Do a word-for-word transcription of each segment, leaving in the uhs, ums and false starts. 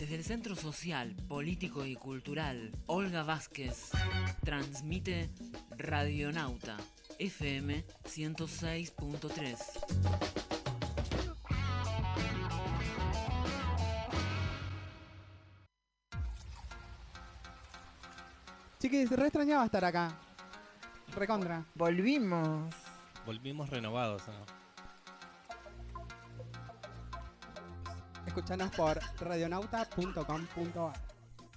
Desde el Centro Social, Político y Cultural Olga Vázquez transmite Radionauta F M ciento seis punto tres. Chiquis, re extrañaba estar acá. Recontra. Volvimos. Volvimos renovados, ¿no? Escuchanos por radionauta punto com punto a r.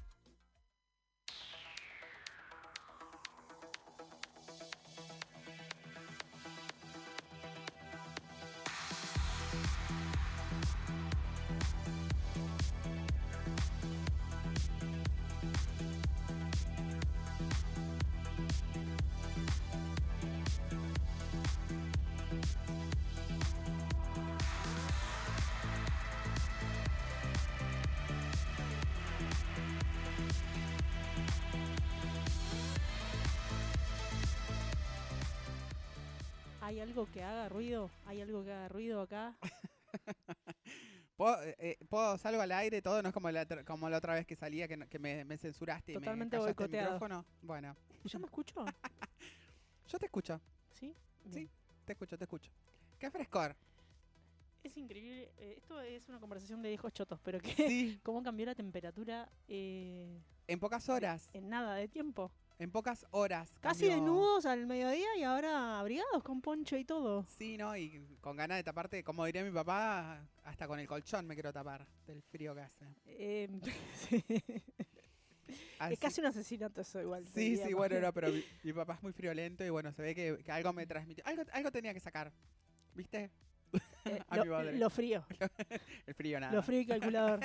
¿Hay algo que haga ruido? ¿Hay algo que haga ruido acá? ¿Puedo, eh, ¿Puedo salgo al aire todo? No es como la, como la otra vez que salía que, no- que me, me censuraste Totalmente y me callaste el boicoteado. micrófono. Bueno, ¿Yo me escucho? yo te escucho. ¿Sí? Bien. Sí, te escucho, te escucho. Qué frescor. Es increíble. eh, esto es una conversación de viejos chotos, pero que Sí, cómo cambió la temperatura eh, en pocas horas. en nada de tiempo. En pocas horas. Casi cambió. desnudos al mediodía y ahora abrigados con poncho y todo. Sí, ¿no? Y con ganas de taparte, como diría mi papá, hasta con el colchón me quiero tapar del frío que hace. Eh, sí. Así- Es casi un asesinato eso igual. te Sí, diría, sí, más bueno, que- no, pero mi, mi papá es muy friolento y bueno, se ve que, que algo me transmitió. Algo, algo tenía que sacar, ¿viste? eh, a lo, mi madre. lo frío. El frío nada. Lo frío y calculador.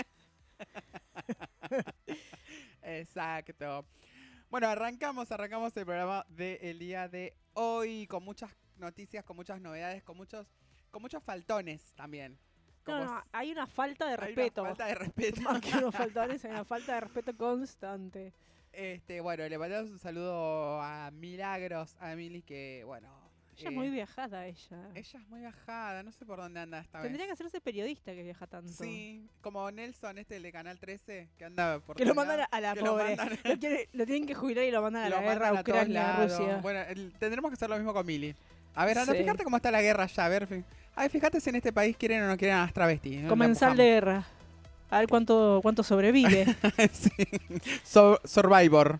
Exacto. Bueno, arrancamos, arrancamos el programa del día de hoy con muchas noticias, con muchas novedades, con muchos, con muchos faltones también. No, Como no, s- hay una falta de hay una respeto. falta de respeto. Más que unos faltones, hay una falta de respeto constante. Este, bueno, le mandamos un saludo a Milagros, a Emily, que bueno. Ella eh, es muy viajada, ella. Ella es muy bajada, no sé por dónde anda esta Tendría vez. que hacerse periodista que viaja tanto. Sí, como Nelson, este el de Canal trece, que anda por Que lo todos mandan lados, a la que lo pobre. mandan- Lo, quiere- lo tienen que jubilar y lo mandan a lo la guerra mandan a todos Ucrania, lados. Rusia. Bueno, el- tendremos que hacer lo mismo con Mili. A ver, anda, Sí. fíjate cómo está la guerra allá. A ver, fi- a ver, fíjate si en este país quieren o no quieren a las travestis. ¿eh? Comensal La de guerra. A ver cuánto, cuánto sobrevive. empujamos. Sí. So- Survivor.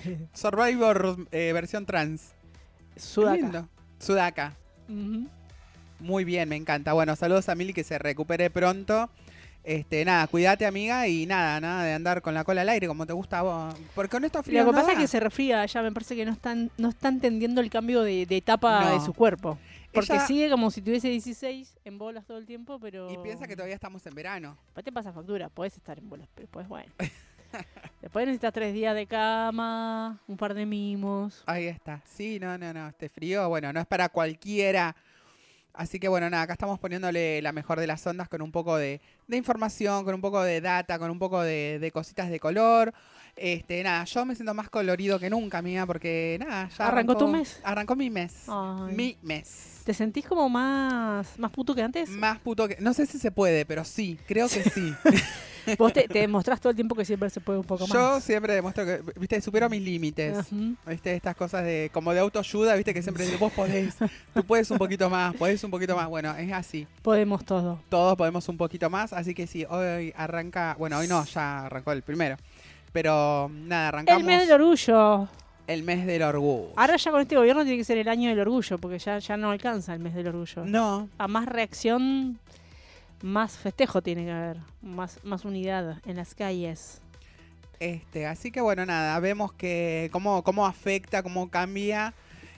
Survivor eh, versión trans. Qué Sudaca. lindo. Sudaka. Ujú. Muy bien, me encanta. Bueno, saludos a Mili, que se recupere pronto. Este, nada, cuídate, amiga, y nada, nada de andar con la cola al aire como te gusta a vos. Porque con estos fríos Lo que no pasa es da. que se resfría ella, me parece que no están, no está entendiendo el cambio de, de etapa No. de su cuerpo. Porque Ella- sigue como si tuviese dieciséis en bolas todo el tiempo, pero... Y piensa que todavía estamos en verano. Después te pasa factura, podés estar en bolas, pero después, bueno. Después necesitas tres días de cama, un par de mimos. Ahí está. Sí, no, no, no. Este frío, bueno, no es para cualquiera. Así que bueno, nada, acá estamos poniéndole la mejor de las ondas con un poco de, de información, con un poco de data, con un poco de, de cositas de color. Este, nada, yo me siento más colorido que nunca, amiga, porque nada, ya ¿Arrancó tu mes? Arrancó mi mes. Ay. Mi mes. ¿Te sentís como más, más puto que antes? Más puto que... No sé si se puede, pero sí, creo que sí. Vos te, te demostrás todo el tiempo que siempre se puede un poco Yo más. siempre demuestro que, viste, supero mis límites. Ujú. ¿Viste? Estas cosas de como de autoayuda, viste, que siempre dice, vos podés, tú puedes un poquito más, podés un poquito más. Bueno, es así. Podemos todo. Todos podemos un poquito más, así que sí, hoy arranca, bueno, hoy no, ya arrancó el primero. Pero nada, arrancamos El mes del orgullo. el mes del orgullo. Ahora ya con este gobierno tiene que ser el año del orgullo, porque ya, ya no alcanza el mes del orgullo. No, A más reacción, más festejo tiene que haber. Más, más unidad en las calles. este, así que bueno, nada, vemos que cómo, cómo afecta, cómo cambia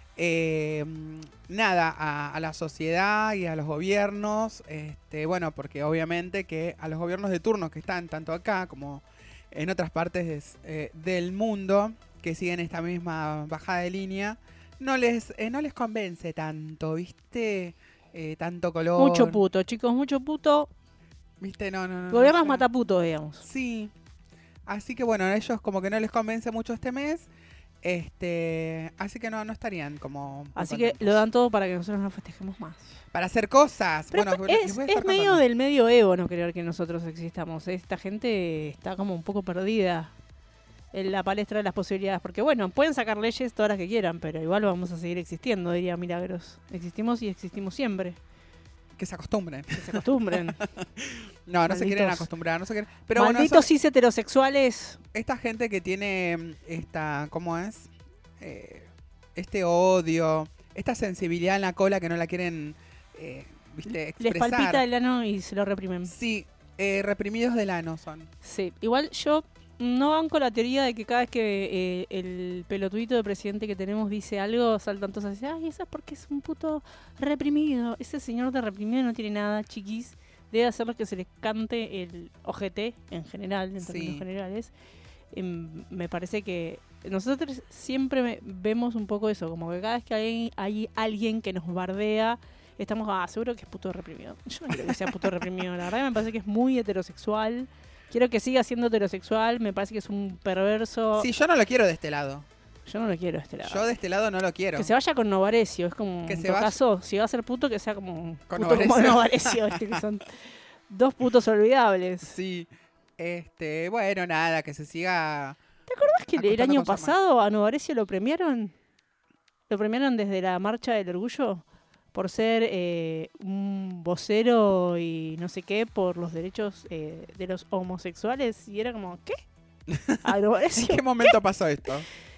eh, nada a, a la sociedad y a los gobiernos. Este, bueno, porque obviamente que a los gobiernos de turno que están tanto acá como en otras partes eh, del mundo que siguen esta misma bajada de línea, no les, eh, no les convence tanto, ¿viste? Eh, tanto color. Mucho puto, chicos, mucho puto. ¿Viste? No, no, no. Gobiernos no sé. mataputos, digamos. Sí. Así que bueno, a ellos como que no les convence mucho este mes. Este, así que no, no estarían como... muy Así que contentos. lo dan todo para que nosotros nos festejemos más. Para hacer cosas. Pero bueno, es, les voy a es estar medio contando. del medio ego no creer que nosotros existamos. Esta gente está como un poco perdida en la palestra de las posibilidades. Porque bueno, pueden sacar leyes todas las que quieran, pero igual vamos a seguir existiendo, diría Milagros. Existimos y existimos siempre. Que se acostumbren. Que se acostumbren. No, no se quieren Malditos. acostumbrar, no se quieren... Pero bueno, Malditos eso- cis heterosexuales. esta gente que tiene mm, esta, ¿cómo es? Eh, este odio, esta sensibilidad en la cola que no la quieren, eh, viste, Les expresar. palpita el ano y se lo reprimen. Sí, eh, reprimidos del ano son. Sí, igual yo no banco la teoría de que cada vez que eh, el pelotudito de presidente que tenemos dice algo, saltan todos así, ay, eso es porque es un puto reprimido. Ese señor de reprimido no tiene nada, chiquis. Debe hacer lo que se les cante el ojete en general, en términos Sí. generales. Em, me parece que nosotros siempre me- vemos un poco eso, como que cada vez que hay, hay alguien que nos bardea, estamos, ah, seguro que es puto reprimido. Yo no quiero que sea puto reprimido, la verdad me parece que es muy heterosexual. Quiero que siga siendo heterosexual, me parece que es un perverso. Sí, yo no lo quiero de este lado. Yo no lo quiero de este lado. Yo de este lado no lo quiero. Que se vaya con Novarecio, es como, Que en se todo vaya- caso, si va a ser puto, que sea como un Con puto como Novarecio. Novarecio, ¿viste? Que son dos putos olvidables. Sí. Este, bueno, nada, que se siga... ¿Te acordás que el acostando año con su pasado a Novarecio lo premiaron? Lo premiaron desde la Marcha del Orgullo por ser eh, un vocero y no sé qué por los derechos eh, de los homosexuales. Y era como, ¿qué? A ¿En Novarecio. qué momento pasó esto?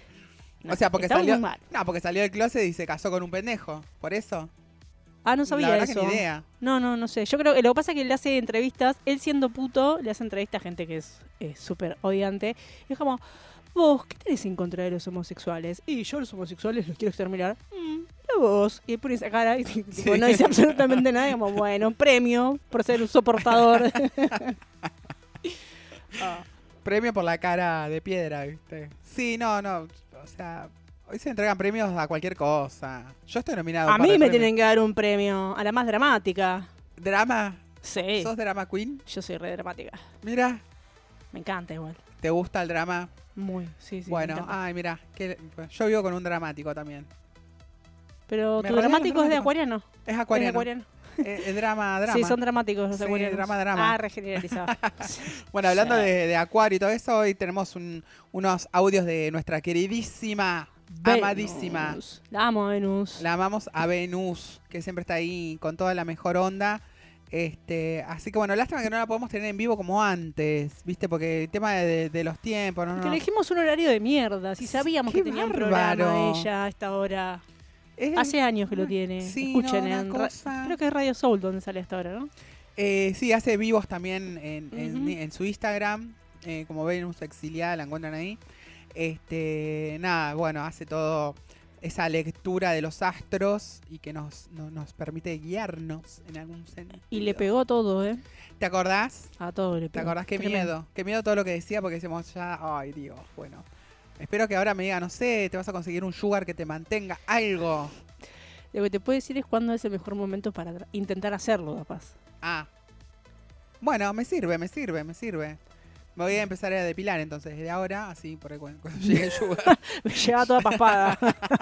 No, o sea, porque estaba salió... muy mal. No, porque salió del closet y se casó con un pendejo. ¿Por eso? Ah, no sabía La verdad eso. que ni idea. No, no, no sé. Yo creo que lo que pasa es que le hace entrevistas, él siendo puto, le hace entrevistas a gente que es eh, súper odiante. Y es como, vos, ¿qué tenés en contra de los homosexuales? Y yo los homosexuales los quiero exterminar. Mm, mira vos. Y pone esa cara y tipo, Sí. no dice absolutamente nada. Y como, bueno, premio por ser un soportador. Ah, Premio por la cara de piedra, ¿viste? Sí, no, no. O sea, hoy se entregan premios a cualquier cosa. Yo estoy nominado. a un par mí de me premios. tienen que dar un premio, a la más dramática. ¿Drama? Sí, ¿Sos drama queen? yo soy re dramática. Mira, Me encanta igual. ¿te gusta el drama? Muy, sí, sí. me bueno, encanta. ay, mira, que, yo vivo con un dramático también. Pero me tu rodean los dramático es de dramáticos. acuariano. Es ¿Es de acuariano. acuariano? Es, es drama, drama. Sí, son dramáticos los Sí, acuarianos. drama, drama. Ah, regeneralizado. Bueno, hablando Sí. de, de acuario y todo eso, hoy tenemos un- unos audios de nuestra queridísima, amadísima. Venus. La amo, Venus. La amamos a Venus, que siempre está ahí con toda la mejor onda. Este, así que bueno, lástima que no la podemos tener en vivo como antes, ¿viste? Porque el tema de, de los tiempos, no, no, Que no. elegimos un horario de mierda. Si sabíamos Qué que tenía un bárbaro. programa ella a esta hora. Es- Hace años que lo tiene. Sí, Escuchen, no, una en ra- cosa- creo que es Radio Soul donde sale hasta ahora, ¿no? Eh, sí, hace vivos también en, en- Ujú. en su Instagram, eh, como Venus Exiliada, la encuentran ahí. Este, nada, bueno, hace todo esa lectura de los astros y que nos, no- nos permite guiarnos en algún sentido. Y le pegó todo, ¿eh? ¿Te acordás? A todo le ¿Te pegó. acordás? Qué Tremendo. miedo. Qué miedo todo lo que decía porque decimos ya, ay Dios, bueno. Espero que ahora me diga, no sé, te vas a conseguir un sugar que te mantenga, algo. Lo que te puedo decir es cuándo es el mejor momento para tra- intentar hacerlo, capaz. Ah. Bueno, me sirve, me sirve, me sirve. Me voy a empezar a depilar entonces desde ahora, así por ahí cuando, cuando llegue el sugar. Me lleva toda paspada.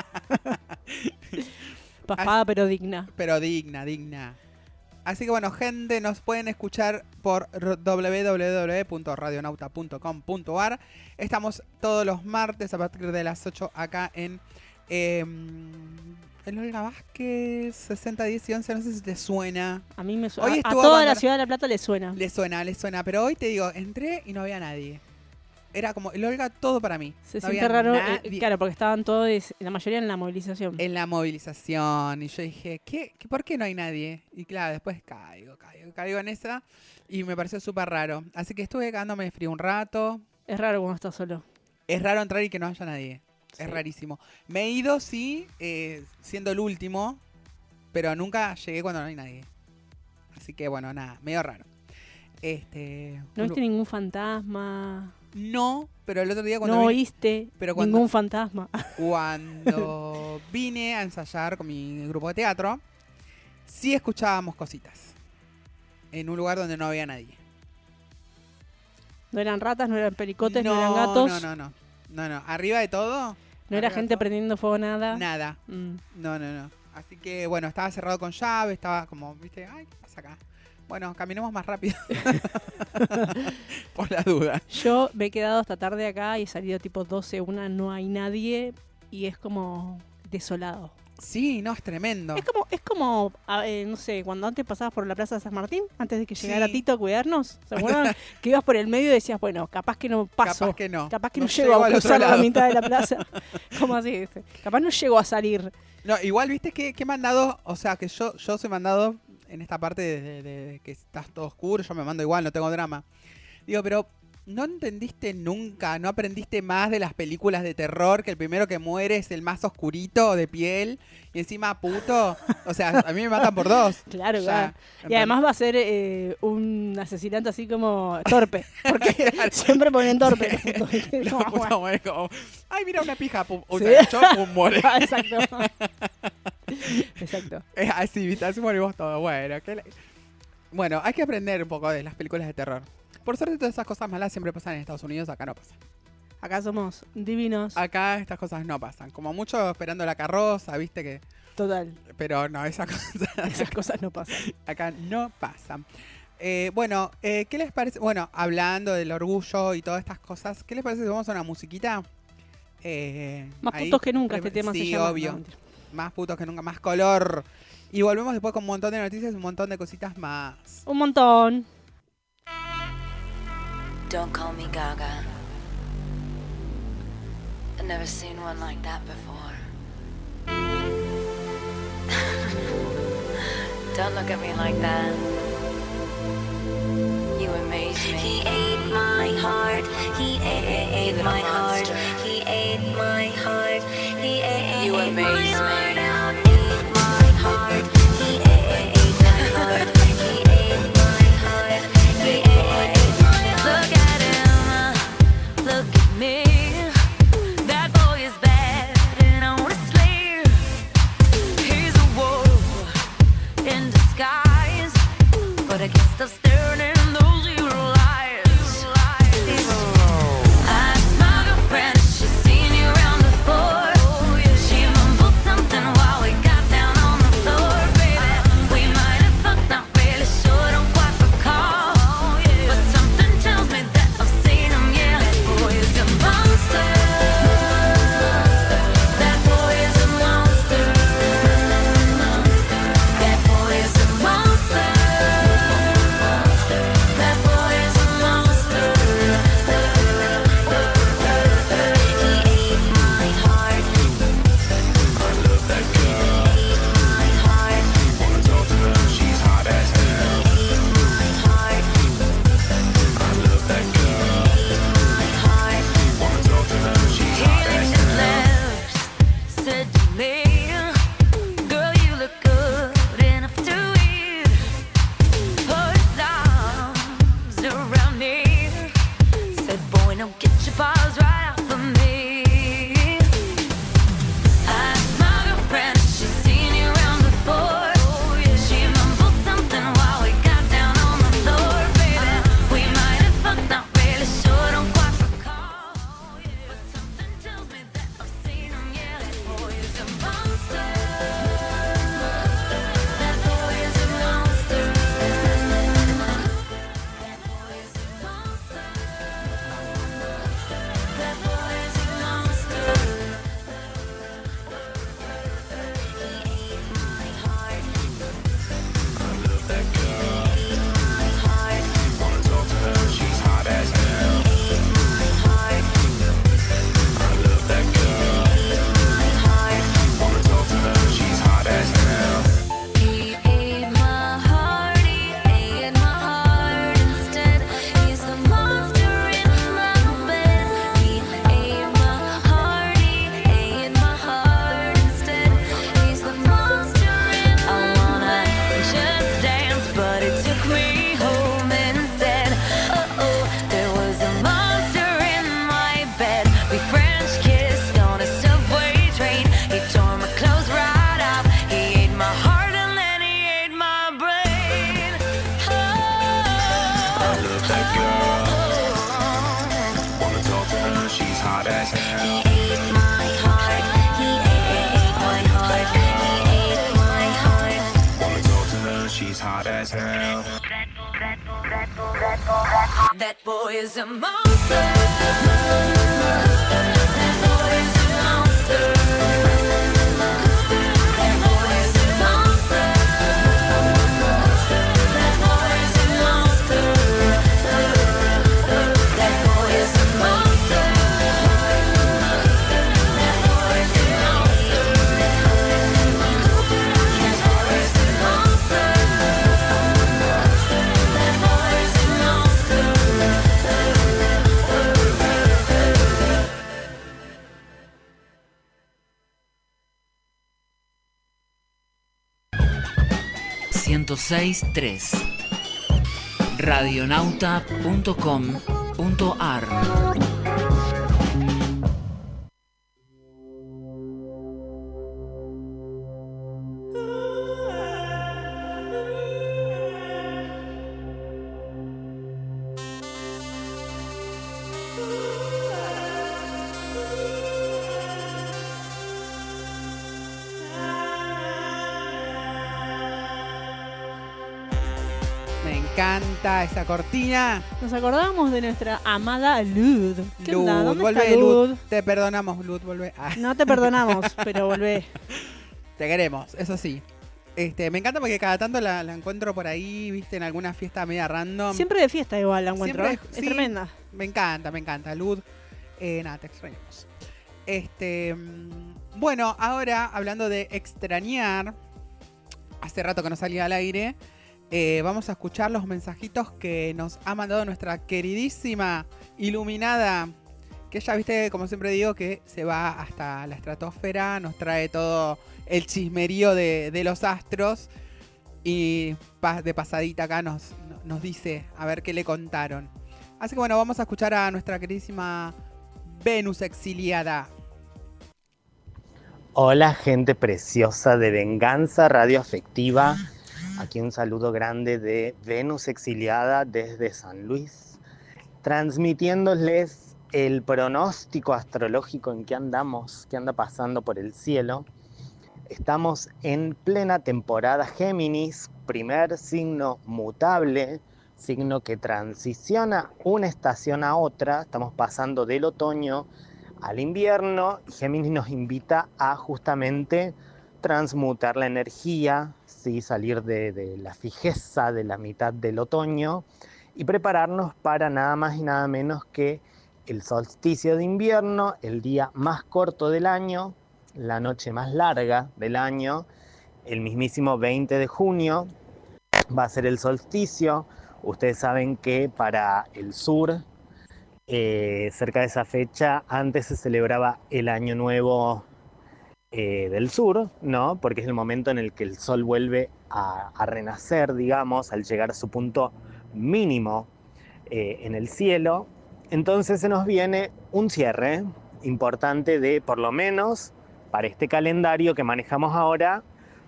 paspada pero digna. Pero digna, digna. Así que bueno, gente, nos pueden escuchar por w w w punto radionauta punto com punto a r. Estamos todos los martes a partir de las ocho acá en eh, el Olga Vázquez, sesenta, diez y once, no sé si te suena. A mí me Hoy suena. A, a estuvo toda cuando- la ciudad de La Plata le suena. Le suena, le suena. Pero hoy te digo, entré y no había nadie. Era como el Olga todo para mí. Se No siente había raro. eh, nadie claro, porque estaban todos, la mayoría en la movilización. en la movilización. Y yo dije, ¿qué, ¿qué, ¿por qué no hay nadie? Y claro, después caigo, caigo, caigo en esa. Y me pareció súper raro. Así que estuve quedándome frío un rato. Es raro cuando estás solo. Es raro entrar y que no haya nadie. Sí. Es rarísimo. Me he ido, sí, eh, siendo el último. Pero nunca llegué cuando no hay nadie. Así que bueno, nada, medio raro. Este, ¿No un viste lu- ningún fantasma? No, pero el otro día cuando ¿No vine- oíste pero cuando- ningún fantasma? Cuando vine a ensayar con mi grupo de teatro, sí escuchábamos cositas. En un lugar donde no había nadie. No eran ratas, no eran pericotes, no, eran gatos. No, no, no. No, no. Arriba de todo, No era Arriba gente todo. prendiendo fuego, nada. Nada. Mm. No, no, no. Así que, bueno, estaba cerrado con llave, estaba como, viste, ay, ¿qué pasa acá? Bueno, caminemos más rápido. Por la duda. Yo me he quedado hasta tarde acá y he salido tipo doce, una, no hay nadie y es como desolado. Sí, no, es tremendo. Es como, es como a- eh, no sé, cuando antes pasabas por la Plaza de San Martín, antes de que llegara Sí. Tito a cuidarnos, ¿se acuerdan? Que ibas por el medio y decías, bueno, capaz que no paso. Capaz que no. Capaz que no, No llego llego a al otro cruzar la lado. mitad de la plaza. ¿Cómo así? dice? Capaz no llego a salir. No, igual, viste que, que mandado, o sea, que yo, yo soy mandado en esta parte de, de- de que estás todo oscuro, yo me mando igual, no tengo drama. Digo, pero no entendiste nunca, no aprendiste más de las películas de terror, que el primero que muere es el más oscurito de piel y encima puto. O sea, a mí me matan por dos. Claro, Ya, claro. Y además va a ser eh, un asesinato así como torpe. Porque siempre ponen torpe. los putos. Los Como, putos bueno. mueren como, ay, mira una pija, pum, o Sí. sea, yo, pum, muere. Ah, Exacto. Exacto. Es así, viste, así morimos todos. Bueno, ¿qué le- bueno, hay que aprender un poco de las películas de terror. Por suerte todas esas cosas malas siempre pasan en Estados Unidos, acá no pasan. Acá somos divinos. Acá estas cosas no pasan. Como mucho esperando la carroza, viste que... Total. Pero no, esas cosas Esas cosas no pasan. acá no pasan. Eh, bueno, eh, ¿qué les parece? Bueno, hablando del orgullo y todas estas cosas, ¿qué les parece si vamos a una musiquita? Eh, Más ahí, putos que nunca este preve- tema sí, se llama. obvio. No, mentira. Más putos que nunca, más color. Y volvemos después con un montón de noticias y un montón de cositas más. Un montón. Don't call me Gaga. I've never seen one like that before. Don't look at me like that. You amaze me. He ate my heart. He ate, ate my heart. He ate my heart. He ate, you amaze me. Ate my heart. He ate, ate my heart. He ate my heart. He ate my heart. Look at him. Look at me. That boy is bad, and I wanna slay him. He's a wolf in disguise, but I can't stop staring in those evil eyes. I smell your friend, she's seen you around before. She mumbled something while we got down on the floor, baby. We might have fucked, not really sure, don't quite recall. But something tells me that I've seen him, yeah. That boy is a monster. That boy is a monster. That boy is a monster. That boy she's hot as hell. That boy is a monster. That boy is a monster. That boy is a monster. That boy is a monster. That boy is a monster. That boy is a monster. That boy is a monster. That boy is a monster. ciento seis punto tres radionauta punto com punto ar. Me encanta esa cortina. Nos acordábamos de nuestra amada Lud. ¿Qué Lud, onda? ¿Dónde volvé, está Lud? Lud. Te perdonamos, Lud, volvé. Ah, No te perdonamos, pero volvé. te queremos, eso sí. Este, me encanta porque cada tanto la, la encuentro por ahí, viste, en alguna fiesta media random. Siempre de fiesta igual la encuentro. Siempre, Es sí. tremenda. Me encanta, me encanta. Lud, eh, nada, te extrañamos. Este, mm, bueno, ahora hablando de extrañar, hace rato que no salía al aire, eh, vamos a escuchar los mensajitos que nos ha mandado nuestra queridísima iluminada, que ella, viste, como siempre digo, que se va hasta la estratosfera, nos trae todo el chismerío de, de los astros y pa- de pasadita acá nos, nos dice a ver qué le contaron. Así que bueno, vamos a escuchar a nuestra queridísima Venus exiliada. Hola, gente preciosa de Venganza Radio Afectiva. Aquí un saludo grande de Venus exiliada desde San Luis, transmitiéndoles el pronóstico astrológico en que andamos, que anda pasando por el cielo. Estamos en plena temporada Géminis, primer signo mutable, signo que transiciona una estación a otra. Estamos pasando del otoño al invierno y Géminis nos invita a justamente transmutar la energía, ¿sí? Salir de, de la fijeza de la mitad del otoño y prepararnos para nada más y nada menos que el solsticio de invierno, el día más corto del año, la noche más larga del año, el mismísimo veinte de junio va a ser el solsticio. Ustedes saben que para el sur, eh, cerca de esa fecha, antes se celebraba el Año Nuevo eh, del sur, ¿no? Porque es el momento en el que el sol vuelve a, a renacer, digamos, al llegar a su punto mínimo eh, en el cielo. Entonces se nos viene un cierre importante de, por lo menos, para este calendario que manejamos ahora,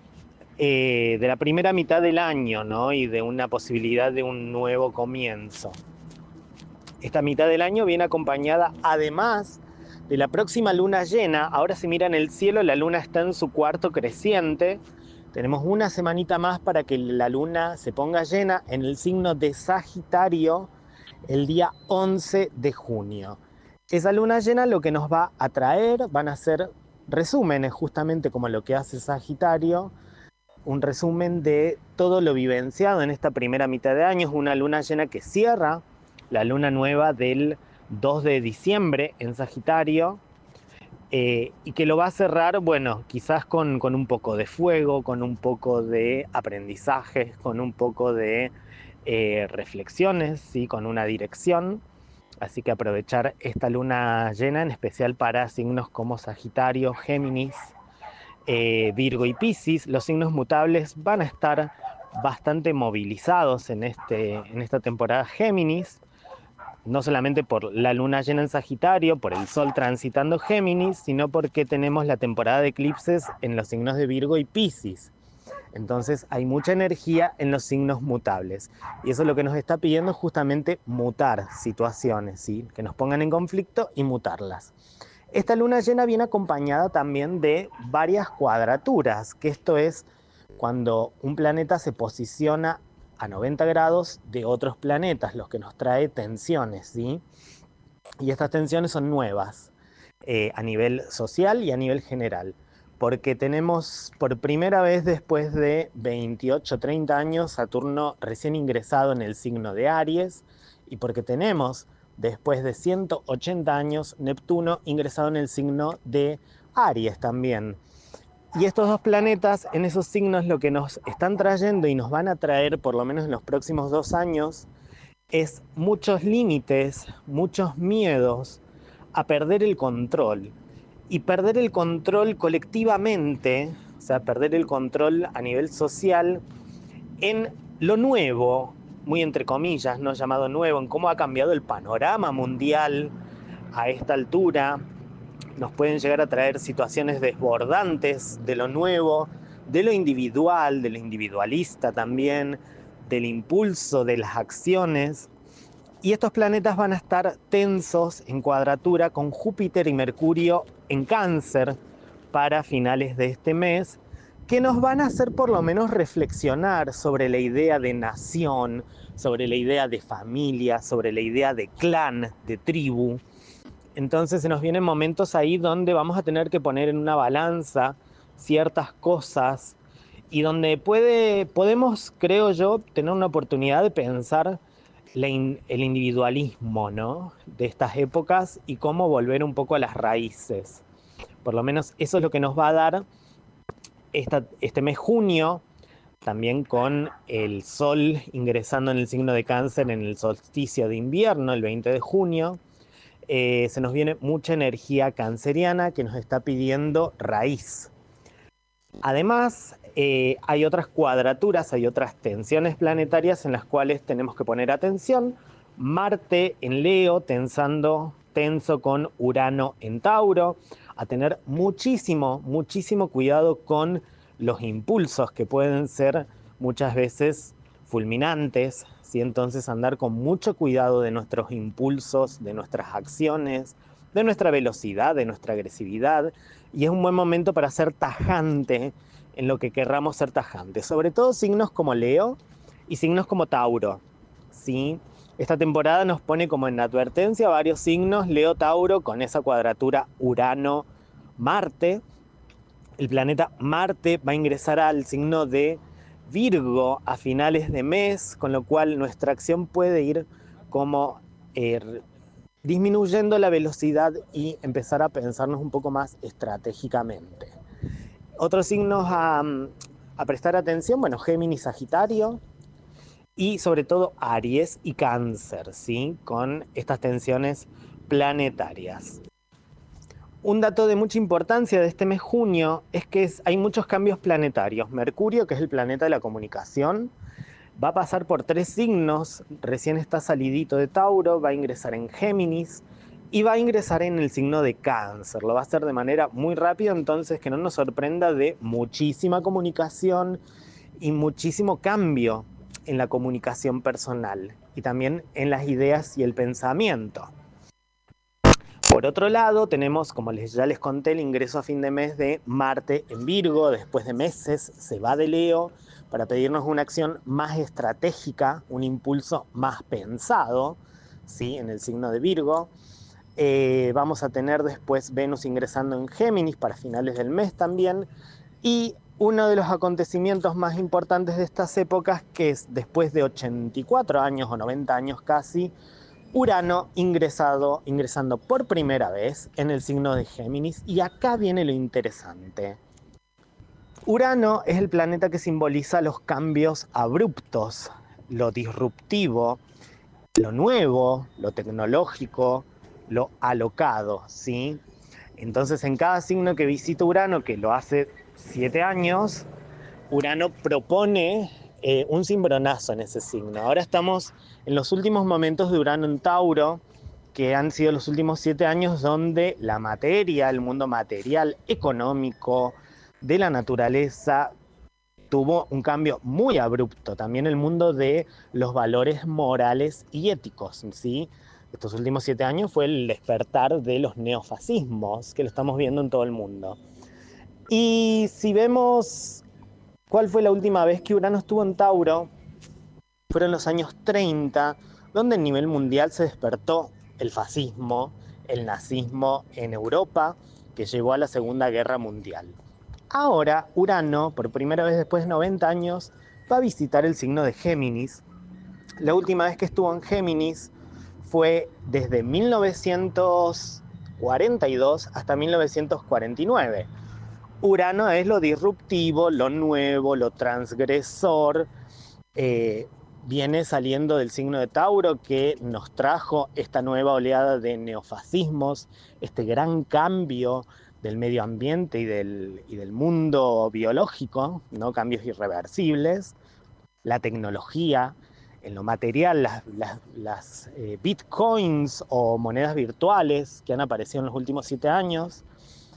eh, de la primera mitad del año, ¿no? Y de una posibilidad de un nuevo comienzo. Esta mitad del año viene acompañada, además de la próxima luna llena. Ahora se mira en el cielo, la luna está en su cuarto creciente. Tenemos una semanita más para que la luna se ponga llena en el signo de Sagitario el día once de junio. Esa luna llena lo que nos va a traer van a ser resúmenes, justamente como lo que hace Sagitario, un resumen de todo lo vivenciado en esta primera mitad de año. Es una luna llena que cierra la luna nueva del dos de diciembre en Sagitario, eh, y que lo va a cerrar, bueno, quizás con, con un poco de fuego, con un poco de aprendizajes, con un poco de eh, reflexiones, ¿sí? Con una dirección. Así que aprovechar esta luna llena, en especial para signos como Sagitario, Géminis, eh, Virgo y Piscis. Los signos mutables van a estar bastante movilizados en, este, en esta temporada Géminis, no solamente por la luna llena en Sagitario, por el sol transitando Géminis, sino porque tenemos la temporada de eclipses en los signos de Virgo y Piscis. Entonces hay mucha energía en los signos mutables. Y eso es lo que nos está pidiendo, justamente mutar situaciones, ¿sí? Que nos pongan en conflicto y mutarlas. Esta luna llena viene acompañada también de varias cuadraturas, que esto es cuando un planeta se posiciona a noventa grados de otros planetas, los que nos trae tensiones, ¿sí? Y estas tensiones son nuevas eh, a nivel social y a nivel general, porque tenemos por primera vez después de veintiocho, treinta años Saturno recién ingresado en el signo de Aries, y porque tenemos después de ciento ochenta años Neptuno ingresado en el signo de Aries también. Y estos dos planetas en esos signos lo que nos están trayendo y nos van a traer por lo menos en los próximos dos años es muchos límites, muchos miedos a perder el control. Y perder el control colectivamente, o sea, perder el control a nivel social en lo nuevo, muy entre comillas, no llamado nuevo, en cómo ha cambiado el panorama mundial a esta altura. Nos pueden llegar a traer situaciones desbordantes de lo nuevo, de lo individual, de lo individualista también, del impulso de las acciones. Y estos planetas van a estar tensos en cuadratura con Júpiter y Mercurio en Cáncer para finales de este mes, que nos van a hacer por lo menos reflexionar sobre la idea de nación, sobre la idea de familia, sobre la idea de clan, de tribu. Entonces se nos vienen momentos ahí donde vamos a tener que poner en una balanza ciertas cosas y donde puede, podemos, creo yo, tener una oportunidad de pensar la in, el individualismo, ¿no?, de estas épocas y cómo volver un poco a las raíces. Por lo menos eso es lo que nos va a dar esta, este mes junio, también con el Sol ingresando en el signo de Cáncer en el solsticio de invierno, el veinte de junio. Eh, se nos viene mucha energía canceriana que nos está pidiendo raíz. Además, eh, hay otras cuadraturas, hay otras tensiones planetarias en las cuales tenemos que poner atención. Marte en Leo, tensando, tenso con Urano en Tauro, a tener muchísimo, muchísimo cuidado con los impulsos que pueden ser muchas veces fulminantes, ¿sí? Entonces andar con mucho cuidado de nuestros impulsos, de nuestras acciones, de nuestra velocidad, de nuestra agresividad, y es un buen momento para ser tajante en lo que querramos ser tajante, sobre todo signos como Leo y signos como Tauro, ¿sí? Esta temporada nos pone como en advertencia varios signos, Leo, Tauro, con esa cuadratura Urano-Marte. El planeta Marte va a ingresar al signo de Virgo a finales de mes, con lo cual nuestra acción puede ir como eh, disminuyendo la velocidad y empezar a pensarnos un poco más estratégicamente. Otros signos a, a prestar atención, bueno, Géminis, Sagitario y sobre todo Aries y Cáncer, ¿sí?, con estas tensiones planetarias. Un dato de mucha importancia de este mes junio es que es, hay muchos cambios planetarios. Mercurio, que es el planeta de la comunicación, va a pasar por tres signos, recién está salidito de Tauro, va a ingresar en Géminis y va a ingresar en el signo de Cáncer. Lo va a hacer de manera muy rápida, entonces que no nos sorprenda de muchísima comunicación y muchísimo cambio en la comunicación personal y también en las ideas y el pensamiento. Por otro lado, tenemos, como les, ya les conté, el ingreso a fin de mes de Marte en Virgo. Después de meses se va de Leo para pedirnos una acción más estratégica, un impulso más pensado, ¿sí?, en el signo de Virgo. Eh, vamos a tener después Venus ingresando en Géminis para finales del mes también. Y uno de los acontecimientos más importantes de estas épocas, que es después de ochenta y cuatro años o noventa años casi, Urano ingresado, ingresando por primera vez en el signo de Géminis, y acá viene lo interesante. Urano es el planeta que simboliza los cambios abruptos, lo disruptivo, lo nuevo, lo tecnológico, lo alocado, ¿sí? Entonces en cada signo que visita Urano, que lo hace siete años, Urano propone eh, un cimbronazo en ese signo. Ahora estamos en los últimos momentos de Urano en Tauro, que han sido los últimos siete años donde la materia, el mundo material, económico, de la naturaleza, tuvo un cambio muy abrupto. También el mundo de los valores morales y éticos, ¿sí? Estos últimos siete años fue el despertar de los neofascismos, que lo estamos viendo en todo el mundo. Y si vemos ¿Cuál fue la última vez que Urano estuvo en Tauro? Fueron los años treinta, donde a nivel mundial se despertó el fascismo, el nazismo en Europa, que llevó a la Segunda Guerra Mundial. Ahora, Urano, por primera vez después de noventa años, va a visitar el signo de Géminis. La última vez que estuvo en Géminis fue desde mil novecientos cuarenta y dos hasta mil novecientos cuarenta y nueve. Urano es lo disruptivo, lo nuevo, lo transgresor. Eh, viene saliendo del signo de Tauro, que nos trajo esta nueva oleada de neofascismos, este gran cambio del medio ambiente y del, y del mundo biológico, ¿no? Cambios irreversibles, la tecnología, en lo material, las, las, las eh, bitcoins o monedas virtuales que han aparecido en los últimos siete años.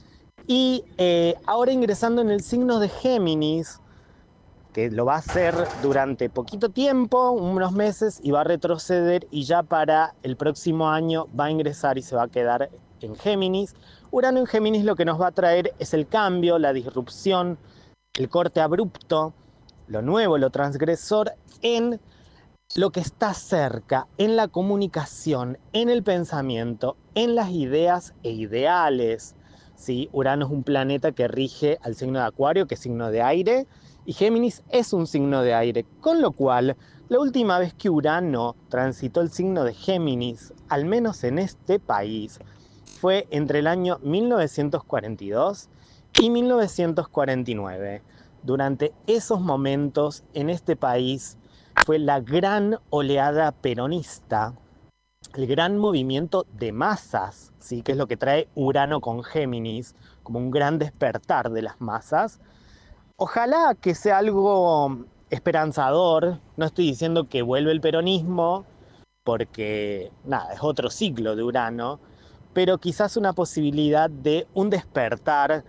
Y eh, ahora ingresando en el signo de Géminis, que lo va a hacer durante poquito tiempo, unos meses, y va a retroceder, y ya para el próximo año va a ingresar y se va a quedar en Géminis. Urano en Géminis lo que nos va a traer es el cambio, la disrupción, el corte abrupto, lo nuevo, lo transgresor, en lo que está cerca, en la comunicación, en el pensamiento, en las ideas e ideales. ¿Sí? Urano es un planeta que rige al signo de Acuario, que es signo de aire, y Géminis es un signo de aire, con lo cual la última vez que Urano transitó el signo de Géminis, al menos en este país, fue entre el año mil novecientos cuarenta y dos y mil novecientos cuarenta y nueve. Durante esos momentos en este país fue la gran oleada peronista, el gran movimiento de masas, ¿sí? Que es lo que trae Urano con Géminis, como un gran despertar de las masas. Ojalá que sea algo esperanzador. No estoy diciendo que vuelve el peronismo, porque nada, es otro ciclo de Urano, pero quizás una posibilidad de un despertar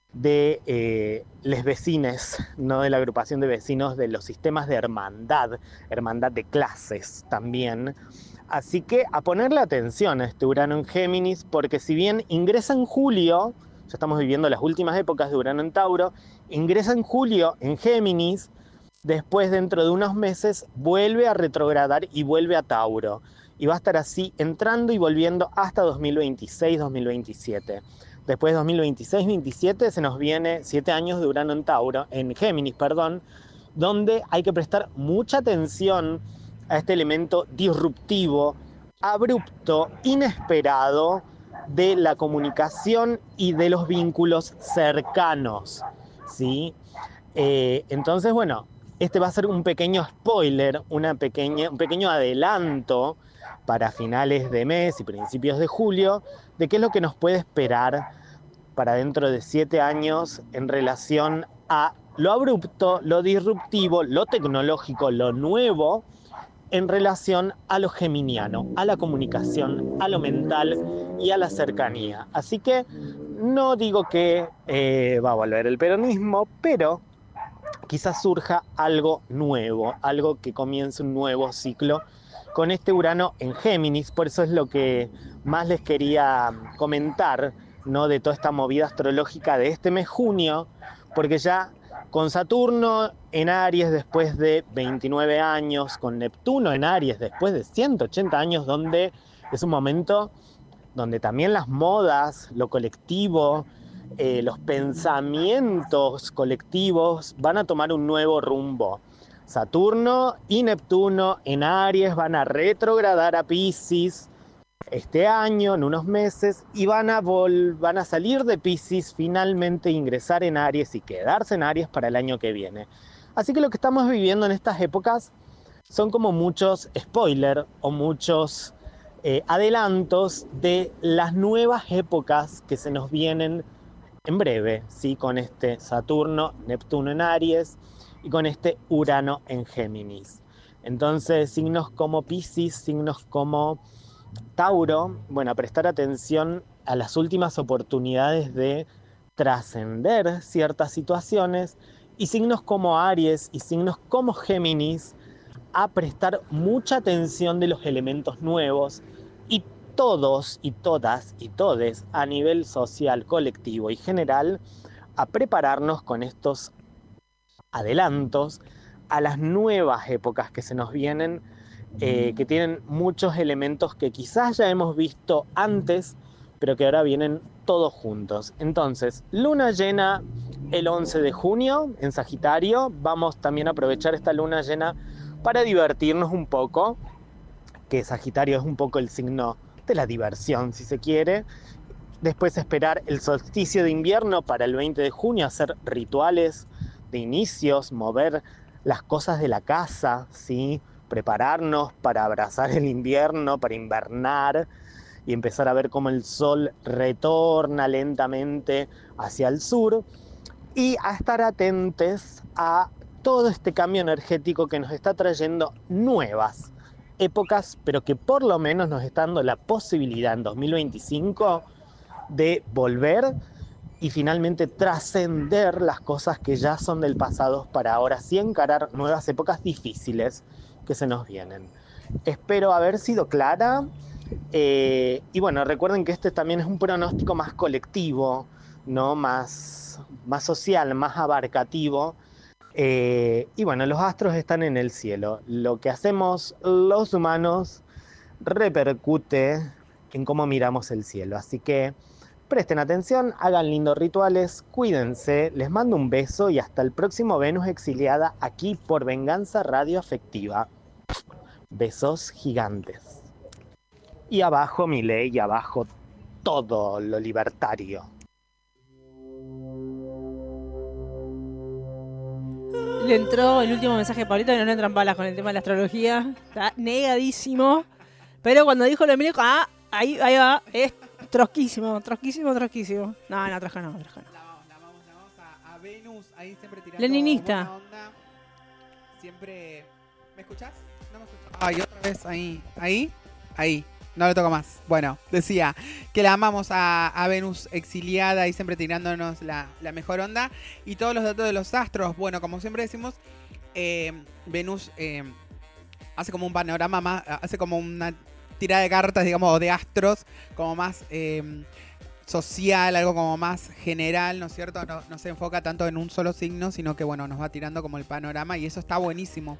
de eh, les vecines, ¿no? De la agrupación de vecinos, de los sistemas de hermandad, hermandad de clases también. Así que a ponerle atención a este Urano en Géminis, porque si bien ingresa en julio, ya estamos viviendo las últimas épocas de Urano en Tauro, ingresa en julio en Géminis, después dentro de unos meses vuelve a retrogradar y vuelve a Tauro. Y va a estar así entrando y volviendo hasta dos mil veintiséis dos mil veintisiete. Después de dos mil veintiséis veintisiete se nos viene siete años de Urano en Tauro, en Géminis, perdón, donde hay que prestar mucha atención a este elemento disruptivo, abrupto, inesperado de la comunicación y de los vínculos cercanos, ¿sí? Eh, entonces, bueno, este va a ser un pequeño spoiler, una pequeña, un pequeño adelanto para finales de mes y principios de julio, de qué es lo que nos puede esperar para dentro de siete años en relación a lo abrupto, lo disruptivo, lo tecnológico, lo nuevo, en relación a lo geminiano, a la comunicación, a lo mental y a la cercanía. Así que no digo que eh, va a volver el peronismo, pero quizás surja algo nuevo, algo que comience un nuevo ciclo con este Urano en Géminis. Por eso es lo que más les quería comentar, ¿no? De toda esta movida astrológica de este mes junio, porque ya con Saturno en Aries después de veintinueve años, con Neptuno en Aries después de ciento ochenta años, donde es un momento donde también las modas, lo colectivo, eh, los pensamientos colectivos van a tomar un nuevo rumbo. Saturno y Neptuno en Aries van a retrogradar a Piscis este año, en unos meses, y van a, vol- van a salir de Piscis, finalmente ingresar en Aries y quedarse en Aries para el año que viene. Así que lo que estamos viviendo en estas épocas son como muchos spoilers o muchos eh, adelantos de las nuevas épocas que se nos vienen en breve, ¿sí? Con este Saturno, Neptuno en Aries y con este Urano en Géminis. Entonces, signos como Piscis, signos como Tauro, bueno, a prestar atención a las últimas oportunidades de trascender ciertas situaciones, y signos como Aries y signos como Géminis a prestar mucha atención de los elementos nuevos, y todos y todas y todes a nivel social, colectivo y general a prepararnos con estos adelantos a las nuevas épocas que se nos vienen, eh, que tienen muchos elementos que quizás ya hemos visto antes, pero que ahora vienen todos juntos. Entonces, luna llena el once de junio en Sagitario. Vamos también a aprovechar esta luna llena para divertirnos un poco, que Sagitario es un poco el signo de la diversión, si se quiere. Después esperar el solsticio de invierno para el veinte de junio, hacer rituales de inicios, mover las cosas de la casa, ¿sí? Prepararnos para abrazar el invierno, para invernar y empezar a ver cómo el sol retorna lentamente hacia el sur, y a estar atentos a todo este cambio energético que nos está trayendo nuevas épocas, pero que por lo menos nos está dando la posibilidad en dos mil veinticinco de volver y finalmente trascender las cosas que ya son del pasado para ahora sí encarar nuevas épocas difíciles que se nos vienen. Espero haber sido clara. Eh, y bueno, recuerden que este también es un pronóstico más colectivo, ¿no? Más, más social, más abarcativo. Eh, y bueno, los astros están en el cielo. Lo que hacemos los humanos repercute en cómo miramos el cielo. Así que presten atención, hagan lindos rituales, cuídense, les mando un beso y hasta el próximo Venus Exiliada aquí por Venganza Radio Afectiva. Besos gigantes. Y abajo Milei, y abajo todo lo libertario. Le entró el último mensaje de Pablito, que no le entran balas con el tema de la astrología. Está negadísimo. Pero cuando dijo lo de Milei, ah, ahí, ahí va, es trosquísimo, trosquísimo, trosquísimo. No, no, trosca no, trosca no. La vamos, la vamos, la vamos a, a Venus, ahí siempre tirando Leninista. buena onda. Siempre... ¿Me escuchás? No me escuchás. Ay, otra vez, ahí, ahí, ahí. No lo toco más. Bueno, decía que la amamos a, a Venus exiliada y siempre tirándonos la, la mejor onda. Y todos los datos de los astros. Bueno, como siempre decimos, eh, Venus eh, hace como un panorama más, hace como una tirada de cartas, digamos, o de astros, como más eh, social, algo como más general, ¿no es cierto? No, no se enfoca tanto en un solo signo, sino que, bueno, nos va tirando como el panorama y eso está buenísimo.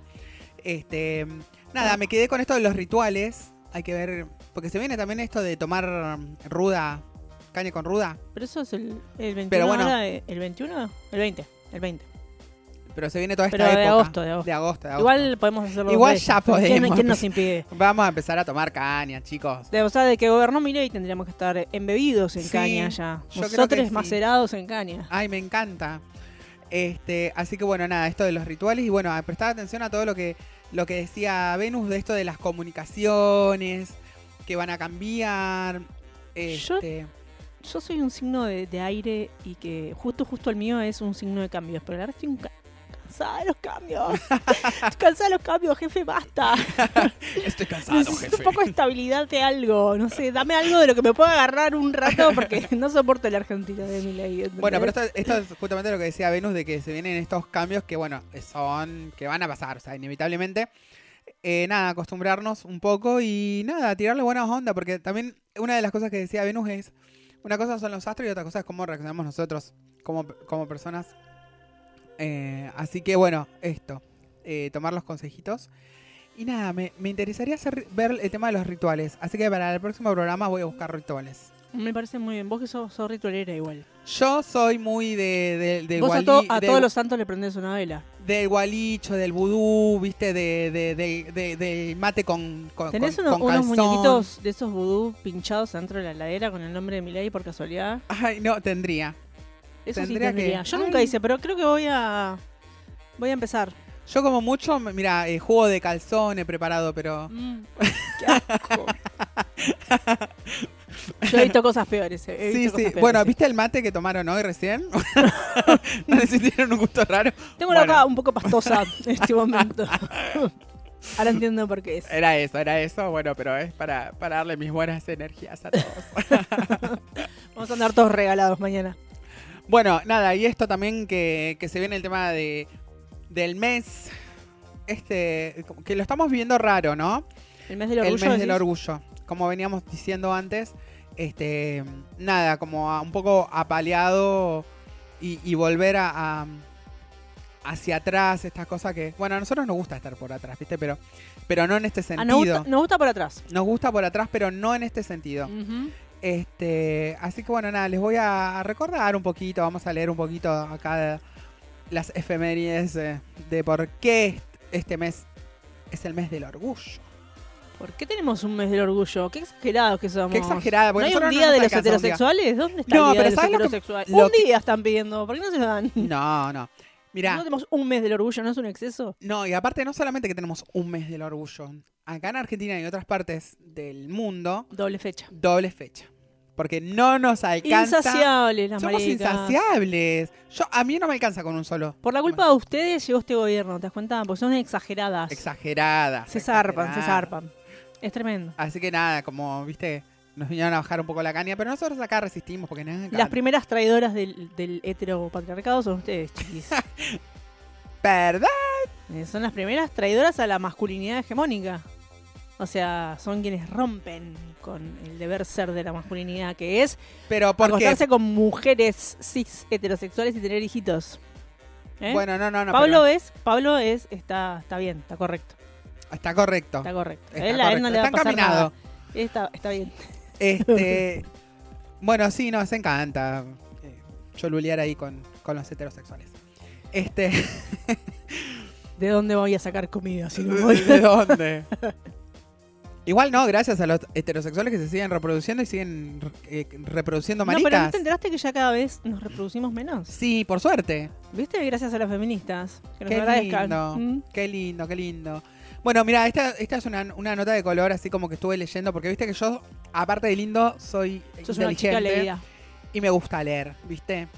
Este, nada, me quedé con esto de los rituales. Hay que ver, porque se viene también esto de tomar ruda, caña con ruda. Pero eso es el, el veintiuno. Pero bueno. Ahora, ¿el veintiuno? El veinte. El veinte. Pero se viene toda esta Pero época. de agosto, de agosto. De agosto, de agosto. Igual podemos hacerlo. Igual dos veces. ya podemos. ¿Quién, ¿Quién nos impide? Vamos a empezar a tomar caña, chicos. De, o sea, de que gobernó Milei tendríamos que estar embebidos en Sí, caña ya. yo creo Nosotros que sí. macerados en caña. Ay, me encanta. Este, así que bueno, nada, esto de los rituales y bueno, a prestar atención a todo lo que, lo que decía Venus de esto de las comunicaciones que van a cambiar. Este, Yo soy un signo de, de aire y que justo, justo el mío es un signo de cambios. Pero ahora estoy un ca- cansada de los cambios. Estoy cansada de los cambios, jefe, basta. Estoy cansado, Necesito jefe. un poco de estabilidad de algo. No sé, dame algo de lo que me pueda agarrar un rato porque no soporto la Argentina de Milei. ¿entendés? Bueno, pero esto, esto es justamente lo que decía Venus, de que se vienen estos cambios que, bueno, son, que van a pasar, o sea, inevitablemente. Eh, nada, acostumbrarnos un poco y nada, tirarle buenas ondas, porque también una de las cosas que decía Venus es, una cosa son los astros y otra cosa es cómo reaccionamos nosotros como, como personas. Eh, así que bueno, esto, eh, tomar los consejitos. Y nada, me, me interesaría hacer, ver el tema de los rituales, así que para el próximo programa voy a buscar rituales. Me parece muy bien. Vos que sos, sos ritualera igual. Yo soy muy de, de, de Vos a, guali- to- a de- todos los santos le prendés una vela. del gualicho, del vudú, viste, de, de, de, de- del mate con, con, ¿Tenés con- uno- con unos calzón. muñequitos de esos vudú pinchados dentro de la heladera con el nombre de Milei por casualidad? Ay, no, tendría. Eso sí Tendría que- tendría. Yo Ay. nunca hice, pero creo que voy a voy a empezar. Yo como mucho, mira, eh, jugo de calzón he preparado, pero... Mm, qué asco. Yo he visto cosas peores. eh, He Sí, visto sí. cosas peores, Bueno, sí. ¿viste el mate que tomaron hoy recién? No sé si tienen un gusto raro. Tengo la Bueno, boca un poco pastosa en este momento. Ahora entiendo por qué es. Era eso, era eso. Bueno, pero es para, para darle mis buenas energías a todos. Vamos a andar todos regalados mañana. Bueno, nada, y esto también que, que se viene el tema de del mes. Este, que lo estamos viviendo raro, ¿no? El mes del El orgullo. mes del decís. orgullo. Como veníamos diciendo antes, este, nada, como a- un poco apaleado y, y volver a, a, hacia atrás, estas cosas que... Bueno, a nosotros nos gusta estar por atrás, ¿viste? Pero, pero no en este Ah, sentido. nos, gusta, nos gusta por atrás. Nos gusta por atrás, pero no en este sentido. Ujú. Este, así que bueno, nada, les voy a recordar un poquito, vamos a leer un poquito acá de las efemérides eh, de por qué este mes es el mes del orgullo. ¿Por qué tenemos un mes del orgullo? Qué exagerados que somos. Qué exagerada, ¿No porque hay un nosotros día no de nos los alcanza un día. heterosexuales? ¿Dónde está No, el día pero de los ¿sabes lo que- heterosexuales? lo Un que- día están pidiendo. ¿Por qué no se lo dan? No, no. Mirá, No tenemos un mes del orgullo, ¿no es un exceso? no, y aparte no solamente que tenemos un mes del orgullo, acá en Argentina y en otras partes del mundo, Doble fecha. doble fecha. Porque no nos alcanza. Insaciables las Somos maricas. insaciables. Yo, a mí no me alcanza con un solo. Por la culpa de ustedes llegó este gobierno, ¿te das cuenta? Porque son exageradas. Exageradas. Se zarpan, se exageradas. zarpan. Es tremendo. Así que nada, como, viste, nos vinieron a bajar un poco la caña, pero nosotros acá resistimos porque nada. Las primeras traidoras del, del heteropatriarcado son ustedes, chiquis. ¿Verdad? Eh, son las primeras traidoras a la masculinidad hegemónica. O sea, son quienes rompen con el deber ser de la masculinidad, que es Pero porque. acostarse con mujeres cis heterosexuales y tener hijitos. ¿Eh? Bueno, no, no, no. Pablo pero es, Pablo es, está, está bien, está correcto, está correcto. está correcto. Está Él, a él no correcto. le va a Está pasar encaminado. nada. Está, está bien. Este. Bueno, sí, nos encanta. eh, Cholulear ahí con, con los heterosexuales. Este. ¿De dónde voy a sacar comida si no voy? ¿De dónde? Igual no, gracias a los heterosexuales que se siguen reproduciendo y siguen eh, reproduciendo No, pero ¿no maricas. te enteraste que ya cada vez nos reproducimos menos? Sí, por suerte. ¿Viste? Gracias a las feministas. Que nos Qué agradezcan. lindo, ¿Mm? qué lindo, qué lindo. Bueno, mira, esta, esta es una, una nota de color, así como que estuve leyendo, porque viste que yo, aparte de lindo, soy Sos una chica inteligente leída. y me gusta leer, ¿viste?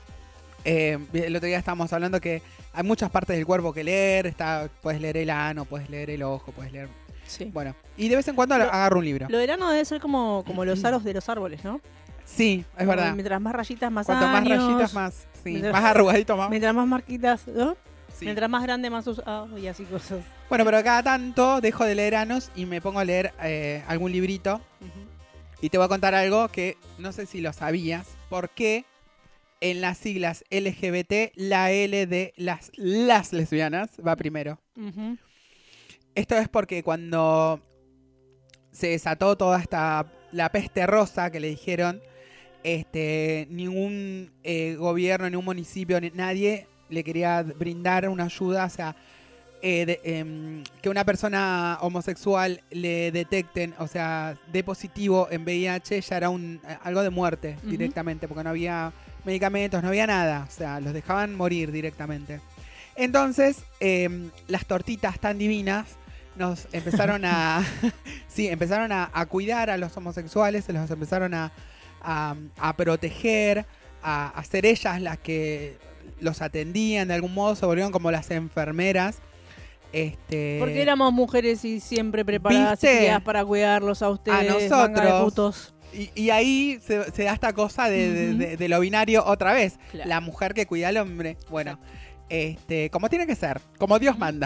Eh, el otro día estábamos hablando que hay muchas partes del cuerpo que leer, está, puedes leer el ano, puedes leer el ojo, puedes leer... Sí. Bueno, y de vez en cuando Lo- agarro un libro. Lo del ano debe ser como, como los aros de los árboles, ¿no? Sí, es Como verdad. Mientras más rayitas, más Cuanto más años. rayitas, más, sí, Mientras- más arrugadito, más... Mientras más marquitas, ¿no? sí. Mientras más grande, más usado y así cosas. Bueno, pero cada tanto dejo de leer anos y me pongo a leer eh, algún librito. Y te voy a contar algo que no sé si lo sabías. ¿Por qué en las siglas L G B T la L de las, las lesbianas va primero? Ujú. Esto es porque cuando se desató toda esta la peste rosa que le dijeron, este ningún eh, gobierno, ningún municipio, ni- nadie le quería brindar una ayuda, o sea, eh, de- em, que una persona homosexual le detecten, o sea, de positivo en V I H ya era un eh, algo de muerte Ujú. directamente, porque no había medicamentos, no había nada, o sea, los dejaban morir directamente. Entonces, em, las tortitas tan divinas nos empezaron a sí, empezaron a, a cuidar a los homosexuales, se los empezaron a, a, a proteger, a, a ser ellas las que los atendían de algún modo, se volvieron como las enfermeras. Este, Porque éramos mujeres y siempre preparadas y ¿Viste? criadas para cuidarlos a ustedes. nosotros. manga de putos. y, y ahí se, se da esta cosa de, de- Ujú. de- de lo binario otra vez. Claro. La mujer que cuida al hombre. Bueno, este, como tiene que ser, como Dios manda.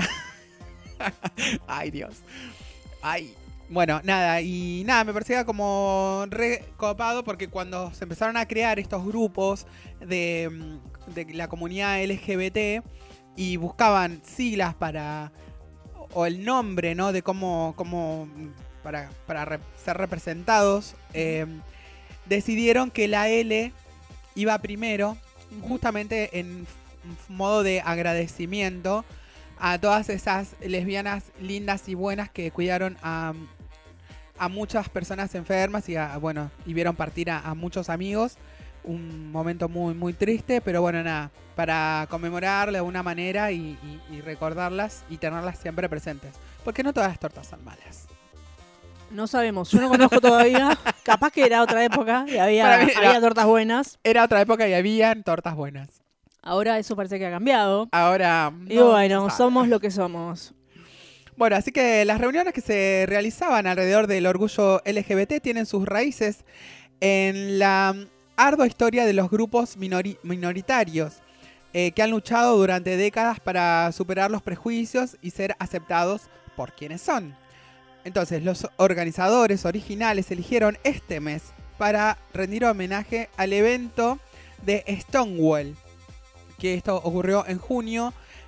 Ay, Dios. Ay. Bueno, nada, y nada, me parecía como re copado porque cuando se empezaron a crear estos grupos de, mm, de la comunidad L G B T y buscaban siglas para, o el nombre, ¿no? De cómo, cómo para, para re- ser representados, eh, decidieron que la L iba primero, justamente en f- modo de agradecimiento a todas esas lesbianas lindas y buenas que cuidaron a, a muchas personas enfermas y a, bueno, y vieron partir a, a muchos amigos. Un momento muy, muy triste, pero bueno, nada, para conmemorar de alguna manera y, y- y recordarlas y tenerlas siempre presentes. Porque no todas las tortas son malas. No sabemos, yo no conozco todavía. Capaz que era otra época y había, Para mí era- había tortas buenas. Era otra época y habían tortas buenas. Ahora eso parece que ha cambiado. Ahora. Y no bueno, se sabe. somos lo que somos. Bueno, así que las reuniones que se realizaban alrededor del orgullo L G B T tienen sus raíces en la ardua historia de los grupos minori- minoritarios eh, que han luchado durante décadas para superar los prejuicios y ser aceptados por quienes son. Entonces, los organizadores originales eligieron este mes para rendir homenaje al evento de Stonewall, que esto ocurrió en junio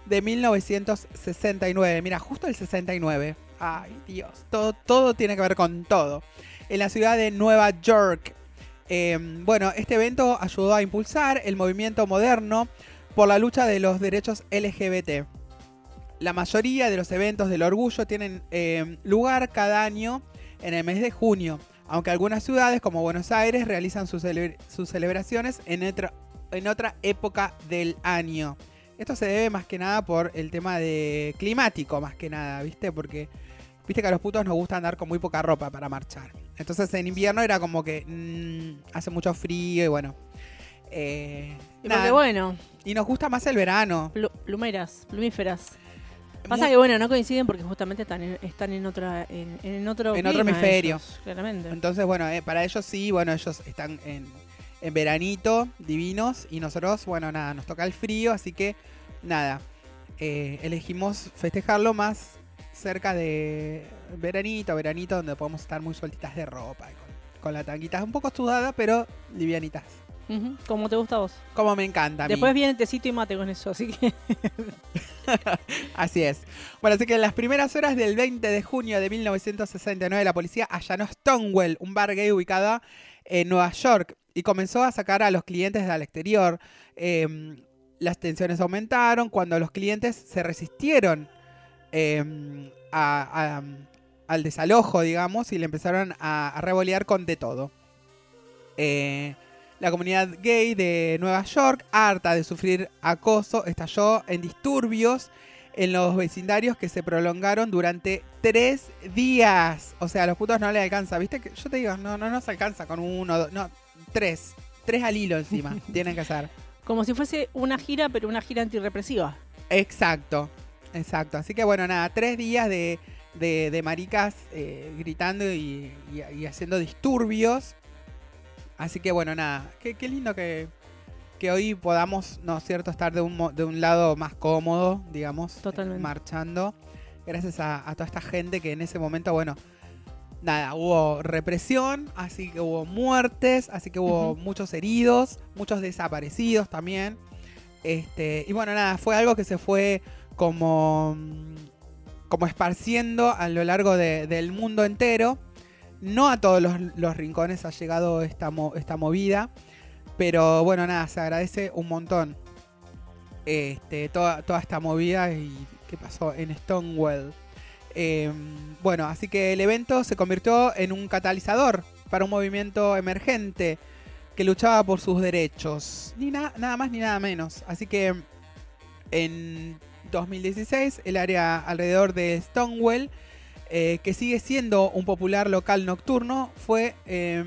de mil novecientos sesenta y nueve. Mira, justo el sesenta y nueve. Ay, Dios. Todo, todo tiene que ver con todo. En la ciudad de Nueva York. Eh, bueno, este evento ayudó a impulsar el movimiento moderno por la lucha de los derechos L G B T. La mayoría de los eventos del orgullo tienen eh, lugar cada año en el mes de junio, aunque algunas ciudades como Buenos Aires realizan sus, cele- sus celebraciones en, otro, en otra época del año. Esto se debe más que nada por el tema de climático, más que nada, ¿viste? Porque viste que a los putos nos gusta andar con muy poca ropa para marchar. Entonces en invierno era como que mmm, hace mucho frío y bueno. Eh, Y nada. porque bueno, Y nos gusta más el verano. plu- plumeras, plumíferas. Pasa Mu- que bueno, no coinciden porque justamente están en, están en otra en, en otro En otro clima hemisferio. ellos, claramente. Entonces, bueno, eh, para ellos sí, bueno, ellos están en, en veranito, divinos, y nosotros, bueno, nada, nos toca el frío, así que, nada, eh, elegimos festejarlo más cerca de veranito, veranito, donde podemos estar muy sueltitas de ropa, con, con la tanguita un poco sudada, pero livianitas. Ujú, como te gusta a vos. Como me encanta a mí. Después viene tecito y mate con eso, así que Así es. Bueno, así que en las primeras horas del veinte de junio de mil novecientos sesenta y nueve la policía allanó Stonewall, un bar gay ubicado en Nueva York, y comenzó a sacar a los clientes al exterior. Eh, las tensiones aumentaron cuando los clientes se resistieron eh, a- a- al desalojo, digamos, y le empezaron a, a revolear con de todo. Eh, La comunidad gay de Nueva York, harta de sufrir acoso, estalló en disturbios en los vecindarios que se prolongaron durante tres días. O sea, a los putos no les alcanza. ¿Viste? Que yo te digo, no, no nos alcanza con uno, dos, no, tres. Tres al hilo encima tienen que hacer. como si fuese una gira, pero una gira antirrepresiva. Exacto, exacto. Así que bueno, nada, tres días de, de, de maricas eh, gritando y, y- y haciendo disturbios. Así que bueno, nada, qué, qué lindo que, que hoy podamos, ¿no es cierto?, estar de un, mo- de un lado más cómodo, digamos, Totalmente. eh, marchando. Gracias a, a toda esta gente que en ese momento, bueno, nada, hubo represión, así que hubo muertes, así que hubo Ujú. muchos heridos, muchos desaparecidos también. Este, y bueno, nada, fue algo que se fue como, mm, como esparciendo a lo largo de- del mundo entero. No a todos los, los rincones ha llegado esta, mo- esta movida, pero bueno, nada, se agradece un montón este, toda, toda esta movida y qué pasó en Stonewall. Eh, bueno, así que el evento se convirtió en un catalizador para un movimiento emergente que luchaba por sus derechos. Ni na- nada más ni nada menos. Así que en dos mil dieciséis el área alrededor de Stonewall, eh, que sigue siendo un popular local nocturno, fue eh,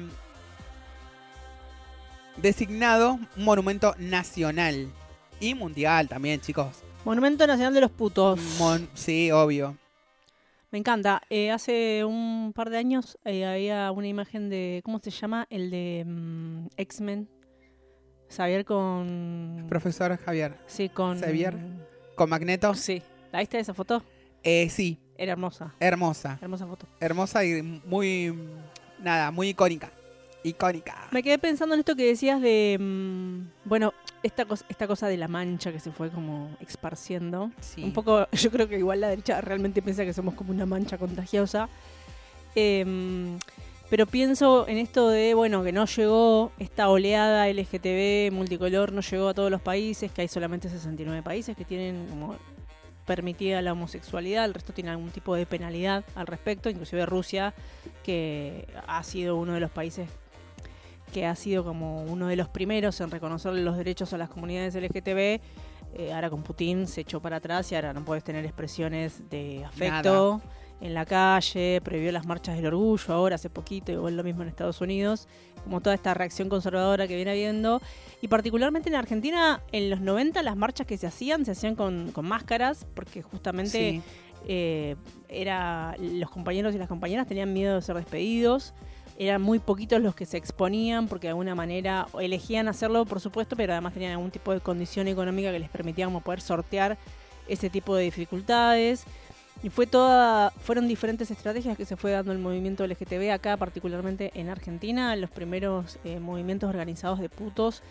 designado un monumento nacional y mundial también, chicos. Monumento Nacional de los Putos. Mon- sí, obvio. Me encanta. Eh, hace un par de años eh, había una imagen de, ¿cómo se llama? El de mm, X-Men. Xavier con... Profesor Javier. Sí, con... Xavier. ¿Con Magneto? Sí. ¿La viste esa foto? Eh, sí, Era hermosa. hermosa. Hermosa foto. Hermosa y muy, nada, muy icónica. Icónica. Me quedé pensando en esto que decías de... mm, bueno, esta, cos- esta cosa de la mancha que se fue como esparciendo. Sí. Un poco, yo creo que igual la derecha realmente piensa que somos como una mancha contagiosa. Em, pero pienso en esto de, bueno, que no llegó esta oleada L G T B multicolor, no llegó a todos los países, que hay solamente sesenta y nueve países que tienen como permitida la homosexualidad, el resto tiene algún tipo de penalidad al respecto, inclusive Rusia, que ha sido uno de los países que ha sido como uno de los primeros en reconocer los derechos a las comunidades L G T B. Eh, ahora con Putin se echó para atrás y ahora no puedes tener expresiones de afecto en la calle, prohibió las marchas del orgullo ahora hace poquito, igual lo mismo en Estados Unidos, como toda esta reacción conservadora que viene habiendo. Y particularmente en Argentina, en los noventa las marchas que se hacían, se hacían con, con máscaras, porque justamente Sí. eh, era los compañeros y las compañeras tenían miedo de ser despedidos. Eran muy poquitos los que se exponían porque de alguna manera elegían hacerlo, por supuesto, pero además tenían algún tipo de condición económica que les permitía como poder sortear ese tipo de dificultades. Y fue toda, fueron diferentes estrategias que se fue dando el movimiento L G T B acá, particularmente en Argentina. Los primeros eh, movimientos organizados de putos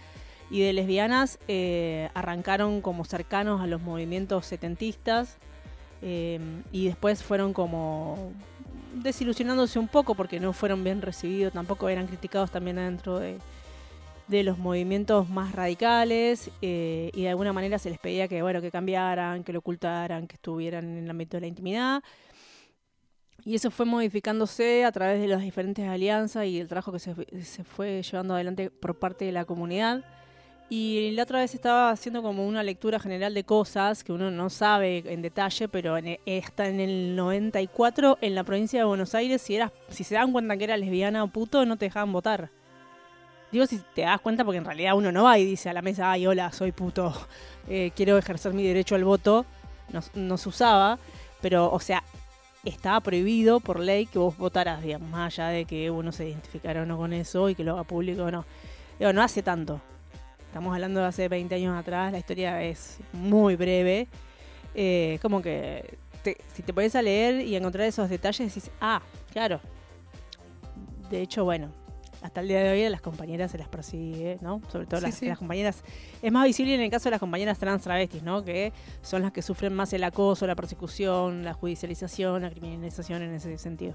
y de lesbianas eh, arrancaron como cercanos a los movimientos setentistas eh, y después fueron como desilusionándose un poco porque no fueron bien recibidos, tampoco eran criticados también dentro de, de los movimientos más radicales eh, y de alguna manera se les pedía que, bueno, que cambiaran, que lo ocultaran, que estuvieran en el ámbito de la intimidad. Y eso fue modificándose a través de las diferentes alianzas y el trabajo que se, se fue llevando adelante por parte de la comunidad. Y la otra vez estaba haciendo como una lectura general de cosas que uno no sabe en detalle, pero en, hasta en el noventa y cuatro en la provincia de Buenos Aires, si eras, si se daban cuenta que eras lesbiana o puto, no te dejaban votar. Digo si te das cuenta porque en realidad uno no va y dice a la mesa, ay, hola, soy puto, eh, quiero ejercer mi derecho al voto. No, no se usaba, pero, o sea, estaba prohibido por ley que vos votaras, digamos, más allá de que uno se identificara o no con eso y que lo haga público o no. Digo, no hace tanto. Estamos hablando de hace veinte años atrás, la historia es muy breve. Eh, como que te, si te pones a leer y a encontrar esos detalles, decís, ah, claro. De hecho, bueno, hasta el día de hoy a las compañeras se las persigue, ¿no? Sobre todo Sí, las, sí. las compañeras. Es más visible en el caso de las compañeras trans travestis, ¿no? Que son las que sufren más el acoso, la persecución, la judicialización, la criminalización en ese sentido.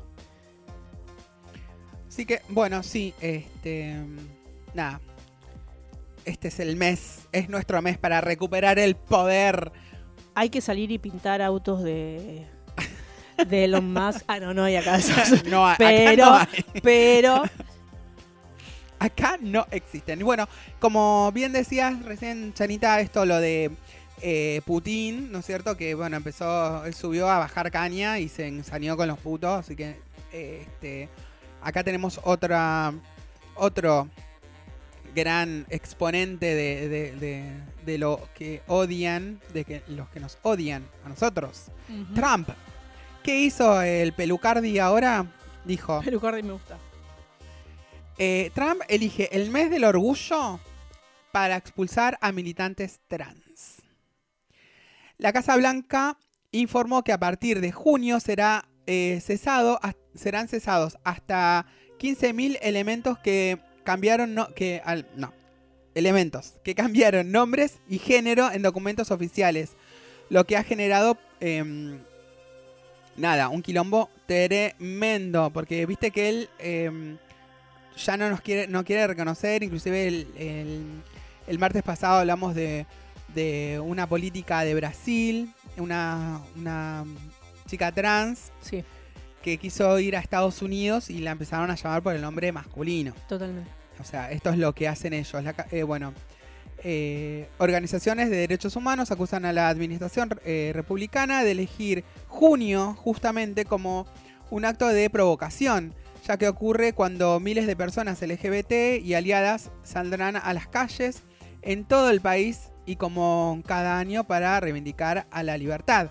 Así que, bueno, sí, este. Nada. Este es el mes, es nuestro mes para recuperar el poder. Hay que salir y pintar autos de, de Elon Musk. Ah, no, no hay acá. No, acá pero, no hay. pero Acá no existen. Y bueno, como bien decías recién, Chanita, esto lo de eh, Putin, ¿no es cierto? Que bueno, empezó, él subió a bajar caña y se ensañó con los putos. Así que eh, este, acá tenemos otra, otro gran exponente de, de, de, de lo que odian, de que los que nos odian a nosotros. uh-huh. Trump. ¿Qué hizo el Pelucardi ahora? Dijo, Pelucardi me gusta. eh, Trump elige el mes del orgullo para expulsar a militantes trans. La Casa Blanca informó que a partir de junio será, eh, cesado, a, serán cesados hasta quince mil elementos que cambiaron, no, que, al, no, elementos que cambiaron nombres y género en documentos oficiales, lo que ha generado eh, nada, un quilombo tremendo, porque viste que él eh, ya no nos quiere, no quiere reconocer, inclusive el, el, el martes pasado hablamos de, de una política de Brasil, una, una chica trans Sí, que quiso ir a Estados Unidos y la empezaron a llamar por el nombre masculino. totalmente. O sea, esto es lo que hacen ellos. La, eh, bueno, eh, organizaciones de derechos humanos acusan a la administración eh, republicana de elegir junio justamente como un acto de provocación, ya que ocurre cuando miles de personas L G B T y aliadas saldrán a las calles en todo el país y como cada año para reivindicar a la libertad.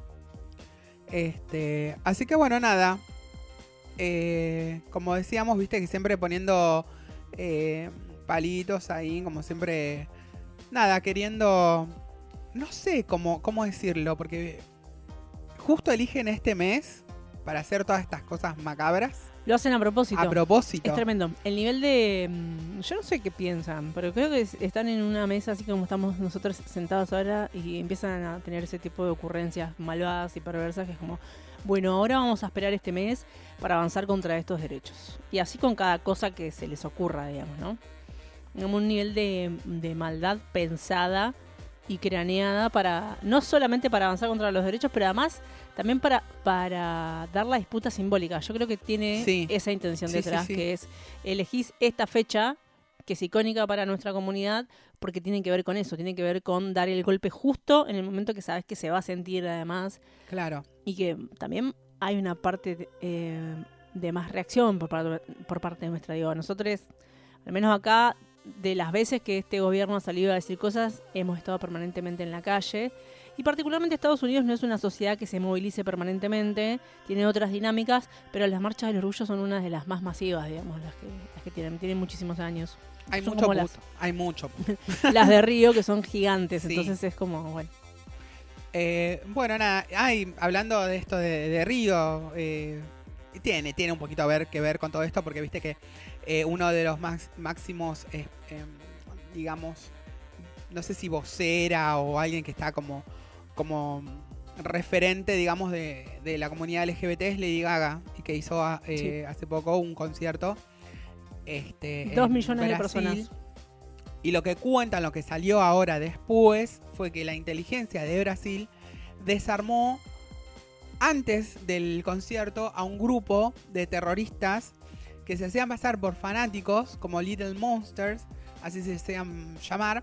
Este, así que bueno, nada. Eh, como decíamos, viste que siempre poniendo eh, palitos ahí, como siempre, nada, queriendo, no sé cómo, cómo decirlo, porque justo eligen este mes para hacer todas estas cosas macabras. Lo hacen a propósito. A propósito. Es tremendo. El nivel de... Yo no sé qué piensan, pero creo que están en una mesa así como estamos nosotros sentados ahora y empiezan a tener ese tipo de ocurrencias malvadas y perversas que es como, bueno, ahora vamos a esperar este mes para avanzar contra estos derechos. Y así con cada cosa que se les ocurra, digamos, ¿no? Digamos, un nivel de, de maldad pensada y craneada para, no solamente para avanzar contra los derechos, pero además también para, para dar la disputa simbólica. Yo creo que tiene Sí. esa intención Sí, detrás, sí, sí. que es elegís esta fecha que es icónica para nuestra comunidad porque tiene que ver con eso, tiene que ver con dar el golpe justo en el momento que sabes que se va a sentir además Claro. y que también hay una parte de, eh, de más reacción por parte, por parte de nuestra, digo, nosotros, al menos acá, de las veces que este gobierno ha salido a decir cosas, hemos estado permanentemente en la calle. Y particularmente Estados Unidos no es una sociedad que se movilice permanentemente, tiene otras dinámicas, pero las marchas del orgullo son una de las más masivas, digamos, las que, las que tienen, tienen muchísimos años. Hay Son mucho como puto. las- Hay mucho puto. Las de Río, que son gigantes, Sí. entonces es como, bueno. Eh, bueno, nada, ay, hablando de esto de, de Río, eh, tiene, tiene un poquito a ver, que ver con todo esto, porque viste que eh, uno de los max- máximos eh, eh, digamos, no sé si vocera o alguien que está como, como referente, digamos, de, de la comunidad L G B T es Lady Gaga, y que hizo eh, Sí. hace poco un concierto. Este, Dos en millones de Brasil. personas. Y lo que cuentan, lo que salió ahora después, fue que la inteligencia de Brasil desarmó antes del concierto a un grupo de terroristas que se hacían pasar por fanáticos, como Little Monsters, así se hacían llamar,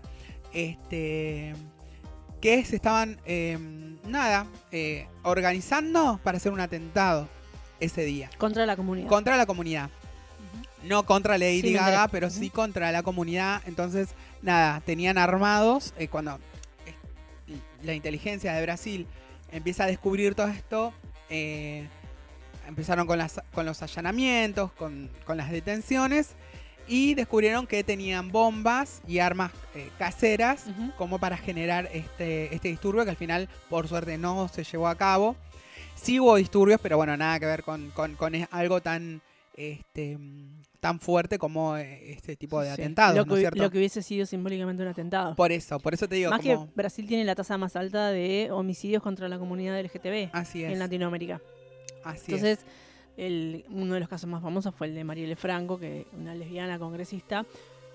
este, que se estaban, eh, nada, eh, organizando para hacer un atentado ese día. Contra la comunidad. Contra la comunidad. No contra Lady Sí, me Gaga, enteré. pero sí contra la comunidad. Entonces, nada, tenían armados. Eh, cuando eh, la inteligencia de Brasil empieza a descubrir todo esto, eh, empezaron con, las, con los allanamientos, con, con las detenciones, y descubrieron que tenían bombas y armas eh, caseras Ujú. como para generar este, este disturbio, que al final, por suerte, no se llevó a cabo. Sí hubo disturbios, pero bueno, nada que ver con, con, con es- algo tan, este, tan fuerte como eh, este tipo de Sí. atentados, Lo ¿no es que, cierto? lo que hubiese sido simbólicamente un atentado. Por eso, por eso te digo, Más como... que Brasil tiene la tasa más alta de homicidios contra la comunidad L G B T Así es, en Latinoamérica. así Entonces, el, uno de los casos más famosos fue el de Marielle Franco, que una lesbiana congresista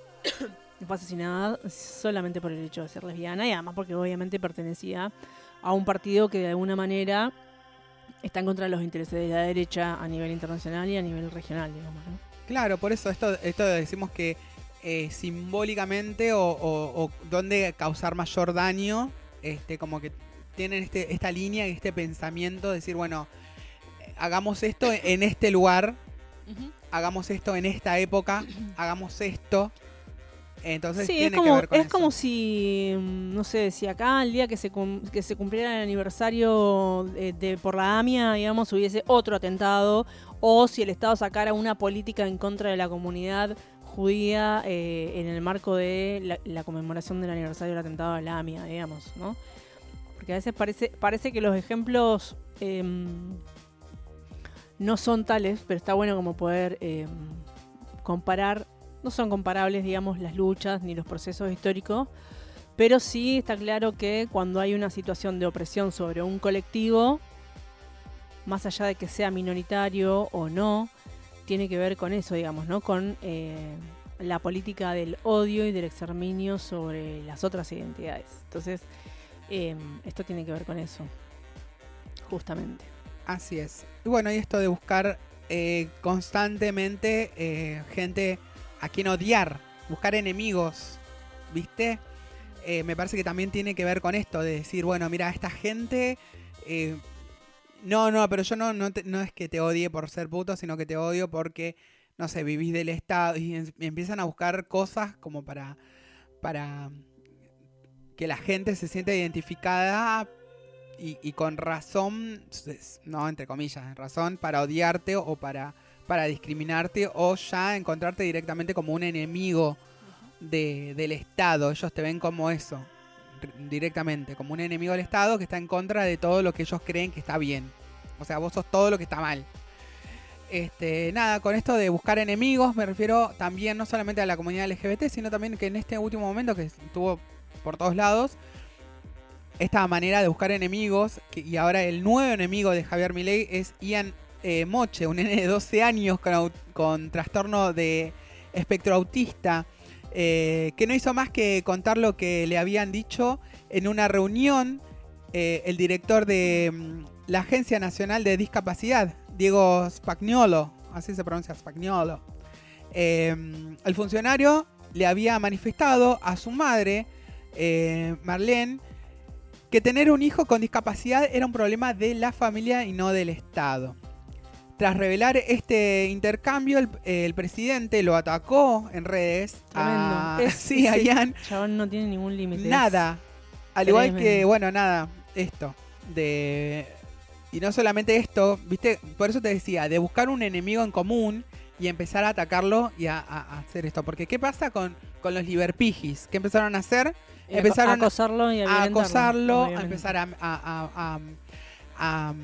fue asesinada solamente por el hecho de ser lesbiana, y además porque obviamente pertenecía a un partido que de alguna manera está en contra de los intereses de la derecha a nivel internacional y a nivel regional, digamos, ¿no? es. Claro, por eso esto, esto decimos que eh, simbólicamente o, o, o dónde causar mayor daño, este, como que tienen este, esta línea y este pensamiento de decir, bueno, eh, hagamos esto en este lugar, hagamos esto en esta época, hagamos esto. Entonces Sí, es tiene como, que ver con es eso. como si, mm, no sé, si acá el día que se, cum- que se cumpliera el aniversario de, de por la AMIA, digamos, hubiese otro atentado, o si el Estado sacara una política en contra de la comunidad judía eh, en el marco de la, la conmemoración del aniversario del atentado de la AMIA, digamos, ¿no? Porque a veces parece, parece que los ejemplos em, no son tales, pero está bueno como poder em, comparar. No son comparables, digamos, las luchas ni los procesos históricos, pero sí está claro que cuando hay una situación de opresión sobre un colectivo, más allá de que sea minoritario o no, tiene que ver con eso, digamos, ¿no? Con eh, la política del odio y del exterminio sobre las otras identidades. Entonces, eh, esto tiene que ver con eso, justamente. Así es. Y bueno, y esto de buscar eh, constantemente eh, gente a quien odiar, buscar enemigos, ¿viste? Eh, me parece que también tiene que ver con esto, de decir, bueno, mira, esta gente... eh, no, no, pero yo no, no, te- no es que te odie por ser puto, sino que te odio porque, no sé, vivís del Estado y, en- y empiezan a buscar cosas como para, para que la gente se sienta identificada y, y con razón, no entre comillas, razón para odiarte o para, para discriminarte o ya encontrarte directamente como un enemigo de, del Estado. Ellos te ven como eso, r- directamente, como un enemigo del Estado que está en contra de todo lo que ellos creen que está bien. O sea, vos sos todo lo que está mal. Este, nada, con esto de buscar enemigos me refiero también no solamente a la comunidad L G B T, sino también que en este último momento que estuvo por todos lados, esta manera de buscar enemigos, que, y ahora el nuevo enemigo de Javier Milei es Ian eh, Moche, un nene de doce años con, au- con trastorno de espectro autista, eh, que no hizo más que contar lo que le habían dicho en una reunión eh, el director de mm, la Agencia Nacional de Discapacidad, Diego Spagnuolo, así se pronuncia Spagnuolo. Eh, el funcionario le había manifestado a su madre, eh, Marlene, que tener un hijo con discapacidad era un problema de la familia y no del Estado. Tras revelar este intercambio, el, el presidente lo atacó en redes. Tremendo. A, Es- sí, a ese Ian. chabón no tiene ningún límite. Nada. Al igual que, tremendo. bueno, nada, esto. De. Y no solamente esto, viste, por eso te decía, de buscar un enemigo en común y empezar a atacarlo y a, a- a hacer esto. Porque, ¿qué pasa con, con los liberpijis? ¿Qué empezaron a hacer? Y a- empezaron a acosarlo y a, a violentarlo, acosarlo, a obviamente. empezar a, a, a, a- a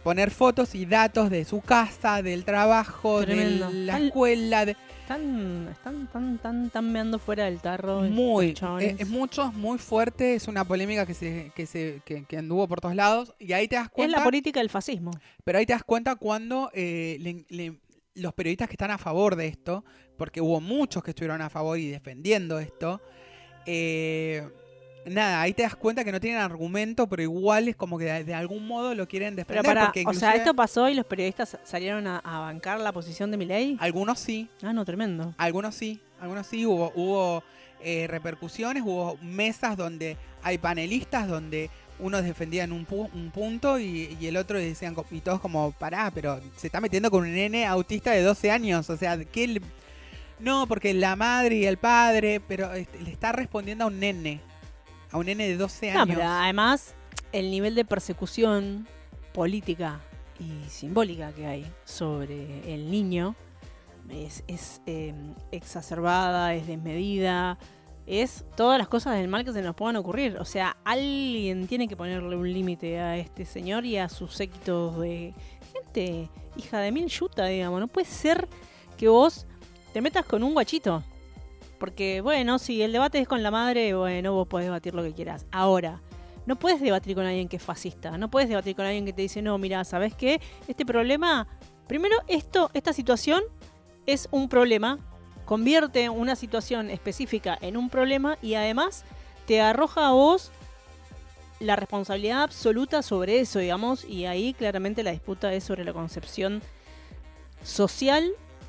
poner fotos y datos de su casa, del trabajo, Tremendo. de la Tan- escuela, de, Están, están, tan, tan, tan meando fuera del tarro. muy, estos chabones. eh, es mucho, muy fuerte, es una polémica que se, que se, que, que anduvo por todos lados, y ahí te das Es cuenta, la política del fascismo. pero ahí te das cuenta cuando eh, le- le- los periodistas que están a favor de esto, porque hubo muchos que estuvieron a favor y defendiendo esto, eh, nada, ahí te das cuenta que no tienen argumento, pero igual es como que de, de algún modo lo quieren Pero defender. para, porque o sea, inclusive esto pasó y los periodistas salieron a, a bancar la posición de Milei. algunos sí, Ah, no, tremendo. algunos sí, algunos sí, hubo, hubo eh, repercusiones, hubo mesas donde hay panelistas donde unos defendían un, pu- un punto y, y el otro decían, co- y todos como, pará, pero se está metiendo con un nene autista de doce años, o sea, ¿qué le- no, porque la madre y el padre, pero este, le está respondiendo a un nene, a un nene de doce No, años. pero además el nivel de persecución política y simbólica que hay sobre el niño es, es eh, exacerbada, es desmedida, es todas las cosas del mal que se nos puedan ocurrir. O sea, alguien tiene que ponerle un límite a este señor y a sus séquitos de gente, hija de mil yuta, digamos. No puede ser que vos te metas con un guachito. Porque, bueno, si el debate es con la madre, bueno, vos podés debatir lo que quieras. Ahora, no puedes debatir con alguien que es fascista. No puedes debatir con alguien que te dice, no, mira, ¿sabes qué? Este problema, primero, esto, esta situación es un problema. Convierte una situación específica en un problema y además te arroja a vos la responsabilidad absoluta sobre eso, digamos. Y ahí claramente la disputa es sobre la concepción social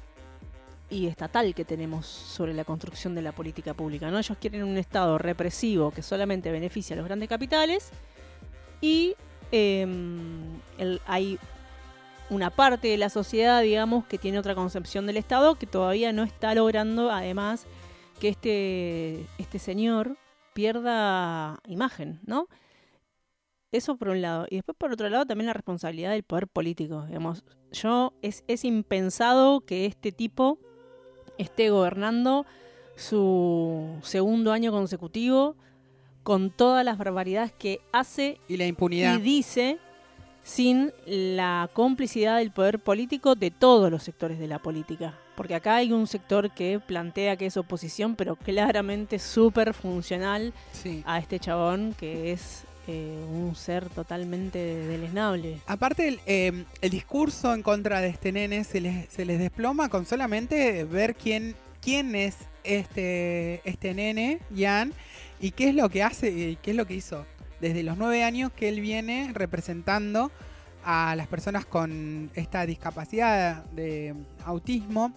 y estatal que tenemos sobre la construcción de la política pública, ¿no? Ellos quieren un Estado represivo que solamente beneficia a los grandes capitales y eh, el- hay una parte de la sociedad, digamos, que tiene otra concepción del Estado que todavía no está logrando, además, que este, este señor pierda imagen, ¿no? Eso por un lado. Y después, por otro lado, también la responsabilidad del poder político. Digamos, yo es, es impensado que este tipo esté gobernando su segundo año consecutivo con todas las barbaridades que hace Y la impunidad. y dice sin la complicidad del poder político de todos los sectores de la política. Porque acá hay un sector que plantea que es oposición, pero claramente súper funcional Sí. a este chabón que es eh, un ser totalmente deleznable. Aparte, el, eh, el discurso en contra de este nene se les, se les desploma con solamente ver quién, quién es este, este nene, Jan, y qué es lo que hace y qué es lo que hizo. Desde los nueve años que él viene representando a las personas con esta discapacidad de autismo.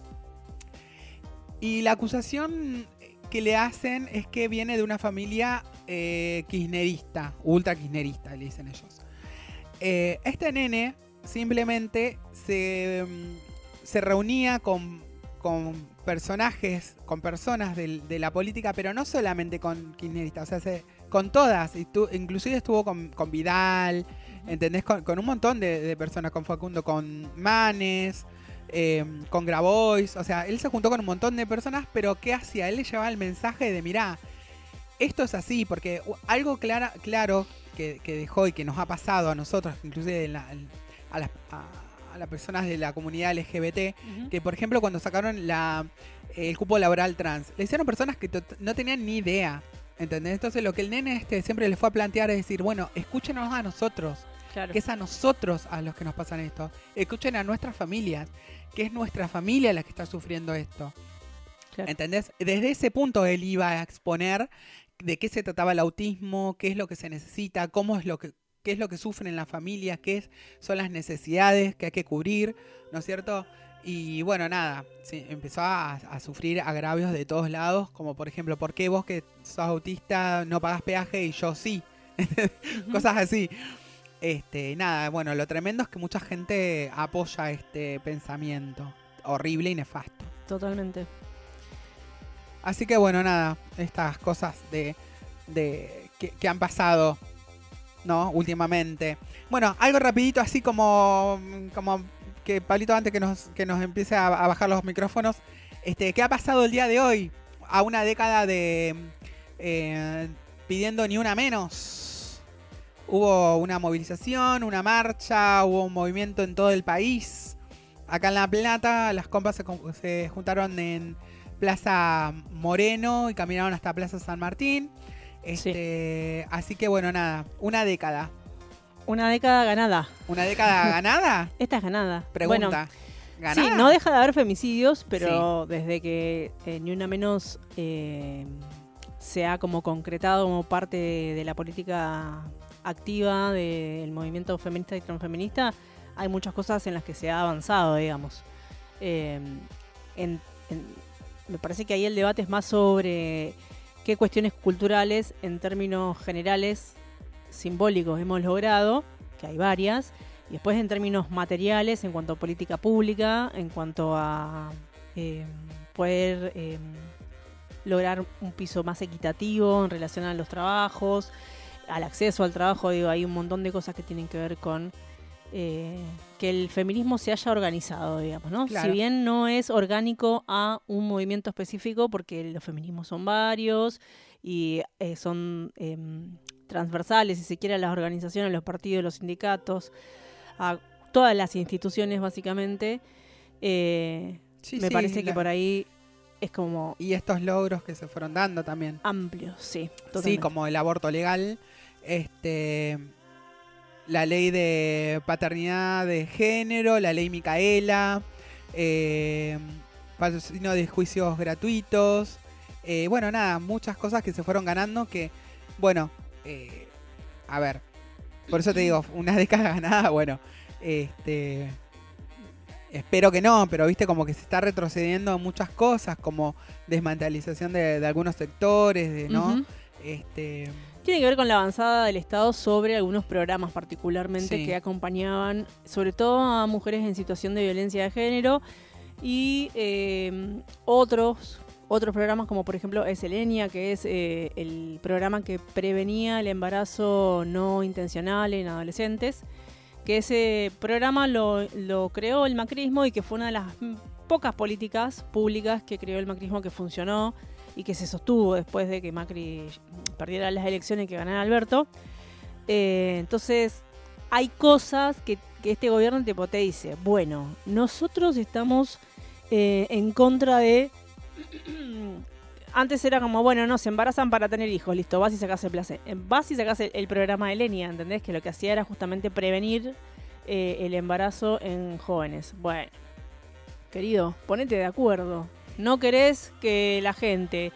Y la acusación que le hacen es que viene de una familia eh, kirchnerista, ultra kirchnerista, le dicen ellos. Eh, este nene simplemente se, mm, se reunía con, con personajes, con personas del- de la política, pero no solamente con kirchneristas, o sea, se- con todas, y tu- inclusive estuvo con, con Vidal, ¿entendés? Con, con un montón de, de personas, con Facundo, con Manes, eh, con Grabois, o sea, él se juntó con un montón de personas, pero ¿qué hacía? Él le llevaba el mensaje de, mirá, esto es así, porque u- algo clara, claro que, que dejó y que nos ha pasado a nosotros, inclusive en la- a, las, a- a las personas de la comunidad L G B T, que por ejemplo cuando sacaron la, el cupo laboral trans, le hicieron personas que tot- no tenían ni idea, ¿entendés? Entonces lo que el nene este siempre le fue a plantear es decir, bueno, escúchenos a nosotros, Claro. que es a nosotros a los que nos pasan esto. Escuchen a nuestras familias, que es nuestra familia la que está sufriendo esto. Claro. ¿Entendés? Desde ese punto él iba a exponer de qué se trataba el autismo, qué es lo que se necesita, cómo es lo que, qué es lo que sufren las familias, qué es- son las necesidades que hay que cubrir, ¿no es cierto? Y bueno, nada, sí, empezó a, a sufrir agravios de todos lados, como por ejemplo, ¿por qué vos que sos autista no pagás peaje y yo sí? Cosas así. Este, nada, bueno, lo tremendo es que mucha gente apoya este pensamiento horrible y nefasto. Totalmente. Así que bueno, nada, estas cosas de, de que, que han pasado, ¿no? Últimamente. Bueno, algo rapidito así como, como que Pablito antes que nos, que nos empiece a, a bajar los micrófonos, este, ¿qué ha pasado el día de hoy? A una década de eh, pidiendo ni una menos. hubo una movilización, una marcha, hubo un movimiento en todo el país. Acá en La Plata las compas se, se juntaron en Plaza Moreno y caminaron hasta Plaza San Martín. Este, sí. Así que bueno, nada, una década. Una década ganada. ¿Una década ganada? Esta es ganada. Pregunta. Bueno, ¿ganada? sí, no deja de haber femicidios, pero sí. Desde que eh, ni una menos eh, se ha como concretado como parte de, de la política activa del movimiento feminista y transfeminista, hay muchas cosas en las que se ha avanzado, digamos. Eh, en, en, me parece que ahí el debate es más sobre qué cuestiones culturales, en términos generales, simbólicos, hemos logrado, que hay varias, y después en términos materiales, en cuanto a política pública, en cuanto a eh, poder eh, lograr un piso más equitativo en relación a los trabajos, al acceso al trabajo, digo, hay un montón de cosas que tienen que ver con eh, que el feminismo se haya organizado, digamos, ¿no? Claro. Si bien no es orgánico a un movimiento específico, porque los feminismos son varios y eh, son eh, transversales, si se quiere, a las organizaciones, los partidos, los sindicatos, a todas las instituciones, básicamente, eh, sí, me sí, parece que la... por ahí es como... Y estos logros que se fueron dando también. Amplios, sí. Totalmente. Sí, como el aborto legal, este, la ley de paternidad de género, la ley Micaela, eh, patrocinio de juicios gratuitos. Eh, bueno, nada, muchas cosas que se fueron ganando que, bueno, eh, a ver, por eso te digo, una década ganada, bueno, este... espero que no, pero viste como que se está retrocediendo en muchas cosas, como desmantelización de, de algunos sectores, de, ¿no? Uh-huh. Este... Tiene que ver con la avanzada del Estado sobre algunos programas particularmente sí. que acompañaban sobre todo a mujeres en situación de violencia de género y eh, otros otros programas como por ejemplo Eselenia, que es eh, el programa que prevenía el embarazo no intencional en adolescentes, que ese programa lo, lo creó el macrismo y que fue una de las pocas políticas públicas que creó el macrismo que funcionó y que se sostuvo después de que Macri perdiera las elecciones y que ganara Alberto. Eh, entonces, hay cosas que, que este gobierno tipo te dice, bueno, nosotros estamos eh, en contra de... Antes era como, bueno, no, se embarazan para tener hijos, listo, vas y sacás el placer. Vas y sacás el, el programa de Lenia, ¿entendés? Que lo que hacía era justamente prevenir eh, el embarazo en jóvenes. Bueno, querido, ponete de acuerdo. No querés que la gente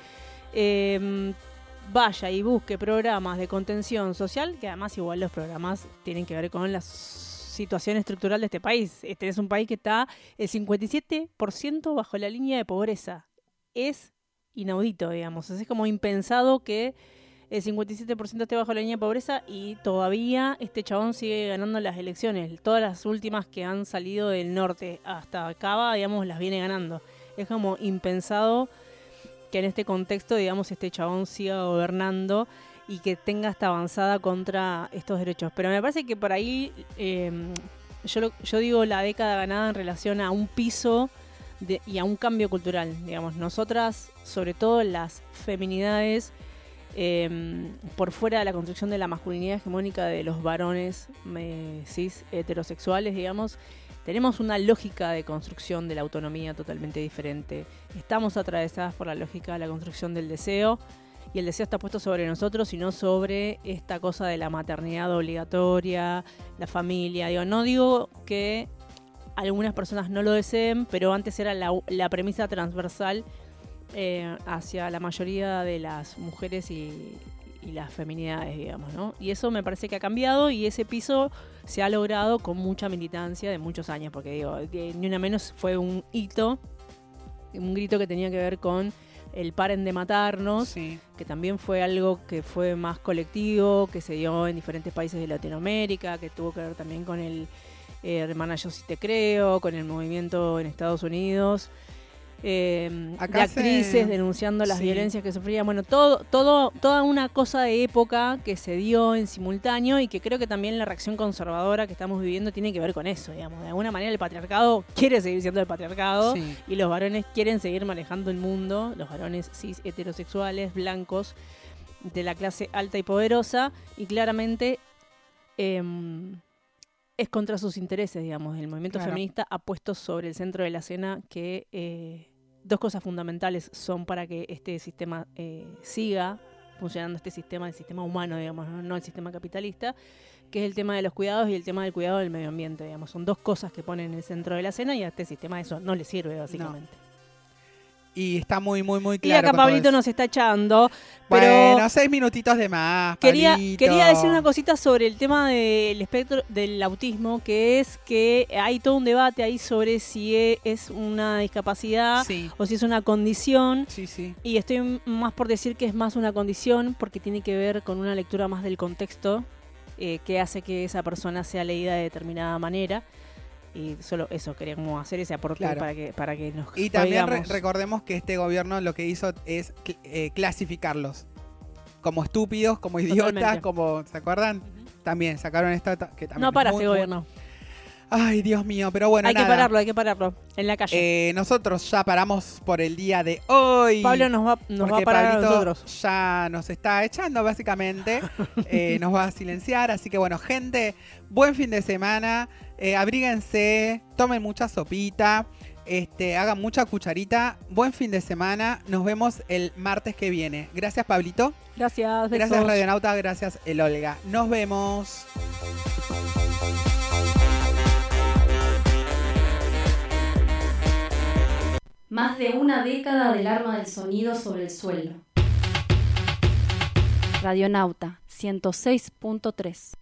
eh, vaya y busque programas de contención social, que además igual los programas tienen que ver con la situación estructural de este país. Este es un país que está el cincuenta y siete por ciento bajo la línea de pobreza. Es inaudito, digamos. Es como impensado que el cincuenta y siete por ciento esté bajo la línea de pobreza y todavía este chabón sigue ganando las elecciones. Todas las últimas que han salido del norte hasta acá, digamos, las viene ganando. Es como impensado que en este contexto, digamos, este chabón siga gobernando y que tenga esta avanzada contra estos derechos. Pero me parece que por ahí, eh, yo, lo, yo digo la década ganada en relación a un piso De, y a un cambio cultural, digamos. Nosotras, sobre todo las feminidades, eh, por fuera de la construcción de la masculinidad hegemónica de los varones eh, cis heterosexuales, digamos, tenemos una lógica de construcción de la autonomía totalmente diferente. Estamos atravesadas por la lógica de la construcción del deseo, y el deseo está puesto sobre nosotros y no sobre esta cosa de la maternidad obligatoria, la familia. Digo, no digo que algunas personas no lo deseen, pero antes era la, la premisa transversal eh, hacia la mayoría de las mujeres y, y las feminidades, digamos, ¿no? Y eso me parece que ha cambiado y ese piso se ha logrado con mucha militancia de muchos años, porque digo, ni una menos fue un hito, un grito que tenía que ver con el paren de matarnos, sí. que también fue algo que fue más colectivo, que se dio en diferentes países de Latinoamérica, que tuvo que ver también con el Eh, hermana Yo Sí Te Creo, con el movimiento en Estados Unidos, eh, de actrices se... denunciando las sí. violencias que sufrían, bueno, todo, todo, toda una cosa de época que se dio en simultáneo y que creo que también la reacción conservadora que estamos viviendo tiene que ver con eso, digamos. De alguna manera el patriarcado quiere seguir siendo el patriarcado sí. y los varones quieren seguir manejando el mundo, los varones cis heterosexuales, blancos, de la clase alta y poderosa, y claramente eh, es contra sus intereses, digamos. El movimiento Claro. feminista ha puesto sobre el centro de la escena que eh, dos cosas fundamentales son para que este sistema eh, siga funcionando, este sistema, el sistema humano, digamos, no, no el sistema capitalista, que es el tema de los cuidados y el tema del cuidado del medio ambiente, digamos. Son dos cosas que ponen en el centro de la escena y a este sistema eso no le sirve, básicamente. Y está muy, muy, muy Y claro. acá con todo Pablito eso. nos está echando, pero Bueno, seis minutitos de más, quería, Pablito. quería decir una cosita sobre el tema del espectro del autismo, que es que hay todo un debate ahí sobre si e- es una discapacidad Sí, o si es una condición. sí, sí. Y estoy m- más por decir que es más una condición porque tiene que ver con una lectura más del contexto eh, que hace que esa persona sea leída de determinada manera. Y solo eso, quería como hacer ese aporte Claro. para que para que nos Y también re- oigamos. recordemos que este gobierno lo que hizo es cl- eh, clasificarlos como estúpidos, como idiotas, Totalmente. como, ¿se acuerdan? También sacaron esta ta- que también No es para muy, este muy- gobierno. Ay, Dios mío, pero bueno, hay nada. que pararlo, hay que pararlo. En la calle. Eh, nosotros ya paramos por el día de hoy. Pablo nos va, nos va a porque parar a Pablito nosotros. ya nos está echando, básicamente. Eh, nos va a silenciar. Así que bueno, gente, buen fin de semana. Eh, abríguense, tomen mucha sopita. Este, hagan mucha cucharita. Buen fin de semana. Nos vemos el martes que viene. Gracias, Pablito. Gracias, besos. Gracias, Radionauta. Gracias, El Olga. Nos vemos. Más de una década del arma del sonido sobre el suelo. Radionauta ciento seis punto tres.